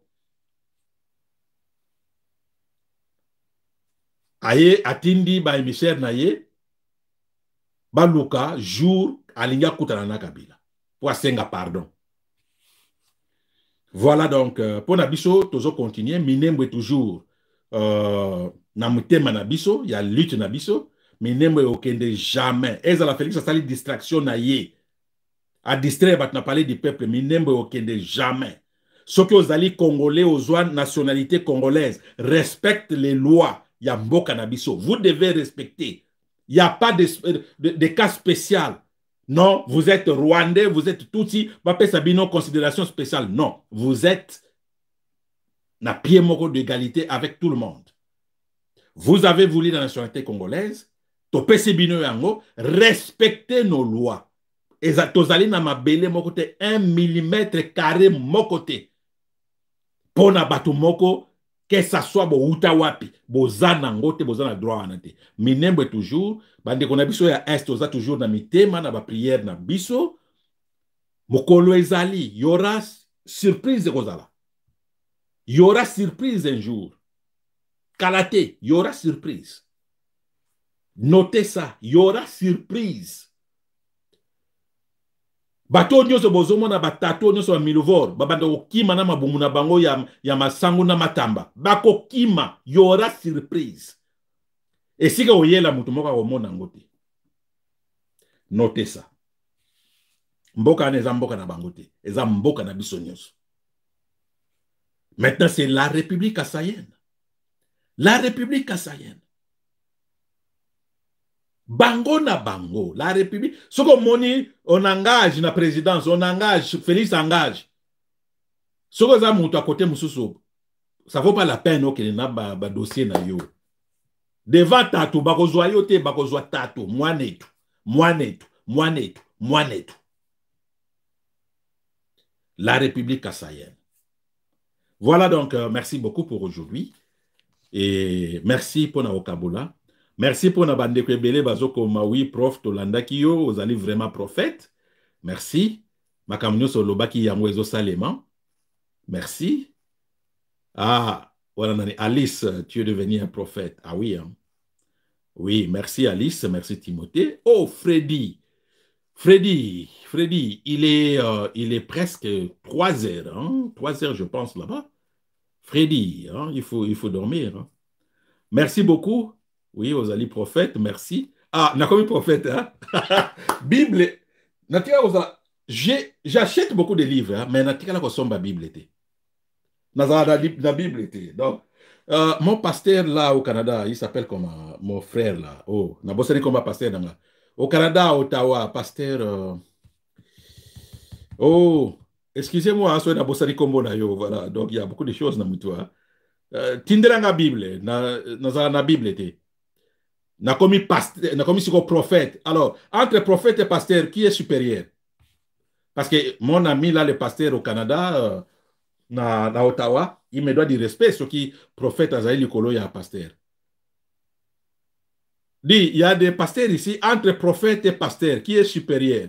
Aye atindi ba émissaire na ye ba luka jour alinga kutana na Kabila pour asenga pardon. Voilà donc pour nabiso tozo continuer minembo toujours na mutema na biso ya lutte na biso minembo okende jamais eza la Félix sali distraction na ye a distraire bat na parler du peuple minembo okende jamais. Ceux qui osali congolais aux nationalité congolaise respectent les lois. Il y a Mboka Nabiso. Vous devez respecter. Il n'y a pas de cas spécial. Non, vous êtes Rwandais, vous êtes Tutsi, Bapé Sabino, considération spéciale. Non, vous êtes na pied moko d'égalité avec tout le monde. Vous avez voulu la nationalité congolaise, Topé Sabino Yango, respectez nos lois. Et Tozali na mabele moko te 1 mm carré moko te. Pona batu moko que ça soit bo uta wapi boza nango te boza na droit wana te minembo toujours bandeko na biso ya est oza toujours na mitema na ba prière na biso mokolo ezali y aura surprise ekozala y aura surprise un jour kalaté y aura surprise notez ça y aura surprise bato nyonso bozomona batato nyonso ba milivore babanda kokima na mabumu na bango ya masango na matamba bakokima y aura surprise esika oyela mutu moko akomona yango te notez ça mboka wana eza mboka na bango te eza mboka na biso nyonso maintenant c'est la République assaillenne la République assaillenne bango na bango, la République. Ce qu'on moni, on engage la présidence, on engage, Félix engage. Ce qu'on a monté à côté, ça ne vaut pas la peine qu'il y ait un dossier na yo. Devant tatou, bako zoyote, bako zo tatou, moi netu, moi netu, moi netu, moi netu. La République assaillenne. Voilà donc, merci beaucoup pour aujourd'hui. Et merci pour na Okabola. Merci pour na bande kwebele bazoko mawi prof Tolanda Kiyo, vous allez vraiment prophète. Merci. Makamnyo solobaki yango ezo salema. Merci. Ah, voilà Alice, tu es devenu un prophète. Ah oui. Hein. Oui, merci Alice, merci Timothée. Oh Freddy. Freddy, il est presque 3 heures, hein? 3 heures je pense là-bas. Freddy, hein? Il faut dormir. Hein? Merci beaucoup. Oui, vous allez prophète, merci. Ah, n'a comme prophète, hein? Bible. J'achète beaucoup de livres, hein, mais n'a la Bible était. La Bible était. Donc, mon pasteur là au Canada, il s'appelle comment? Mon frère là. Oh, n'a pas comme pasteur là. Au Canada, à Ottawa, pasteur. Oh, excusez-moi, hein, n'a pas comme voilà. Donc, il y a beaucoup de choses dans mon toit. Tindelanga Bible, na Bible était. N'a commis pasteur, n'a commis sur prophète. Alors, entre prophète et pasteur, qui est supérieur? Parce que mon ami là, le pasteur au Canada, na Ottawa, il me doit du respect, ce qui prophète Azaïli Kolo, il y a un pasteur. Dit, il y a des pasteurs ici, entre prophète et pasteur, qui est supérieur?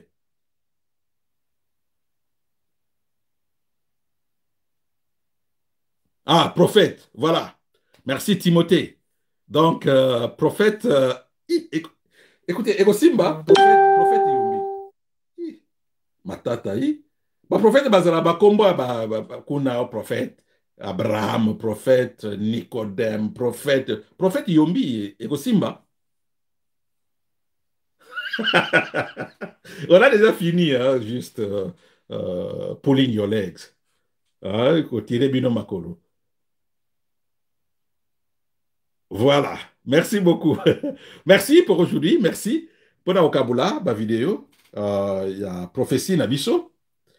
Ah, prophète, voilà. Merci Timothée. Donc, prophète, écoutez, Ego Simba, prophète Yumi. Matata, prophète Bazaraba Komba, Kuna, prophète, Abraham, prophète, Nicodème, prophète Yombi, Ego Simba. On a déjà fini, hein, juste pulling your legs. Hein, tirer Bino Makolo. Voilà. Merci beaucoup. Merci pour aujourd'hui. Merci pour la Okabula, ma vidéo. Il y a prophétie Nabiso.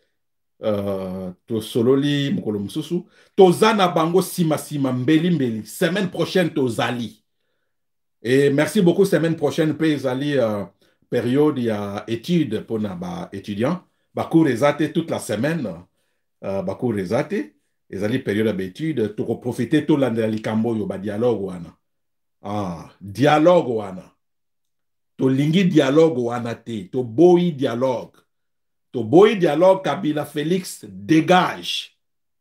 To sololi mukolo mususu. Tozana bango sima mbeli. Semaine prochaine, tozali. Et merci beaucoup. Semaine prochaine, zali période, il y a études pour nos étudiants. Bakou rezate toute la semaine. Bakou rezate. Zali période d'études. To profiter tout l'année likambo yo ba dialogue wana. Ah, dialogue wana. To lingi dialogue wana te. To boyi dialogue. To boyi dialogue Kabila Félix dégage.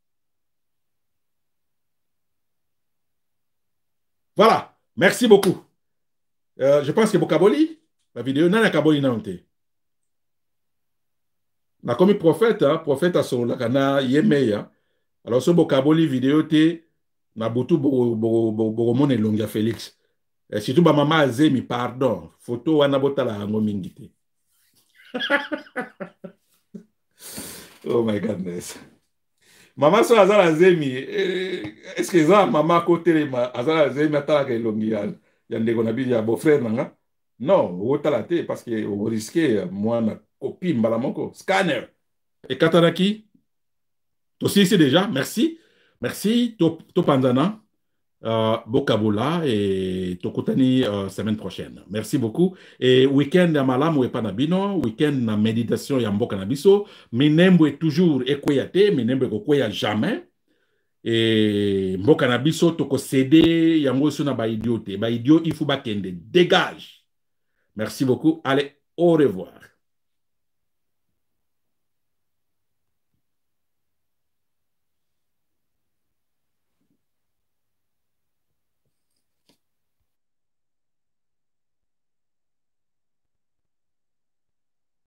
Voilà. Merci beaucoup. Je pense que Bokaboli, la vidéo, n'a Kaboli n'a honte. Na comme prophète, hein, prophète à son lakana yemeya. Alors ce Bokaboli vidéo te na butu boromone longia Félix. Et surtout ba maman Azemi pardon. Photo wana botala yango mingi te. Oh my goodness. Maman so azala Azemi. Est-ce que ça maman côté azala Azemi atala ke longia ya ndeko na bi ya beau-frère nanga? Non, otala te parce que au risquer moi na copie mbala moko scanner. Et Katanaki aussi c'est déjà merci. Merci, Topandana, Bokabula et Tokotani semaine prochaine. Merci beaucoup. Et week-end ya malamu epanabino, week-end na méditation ya mboka na biso, minembo est toujours ekoyate, minembo ekoya jamais. Et mboka na biso toko cédé yango so na ba idiot te. Ba idiot il faut bakende. Dégage. Merci beaucoup. Allez, au revoir.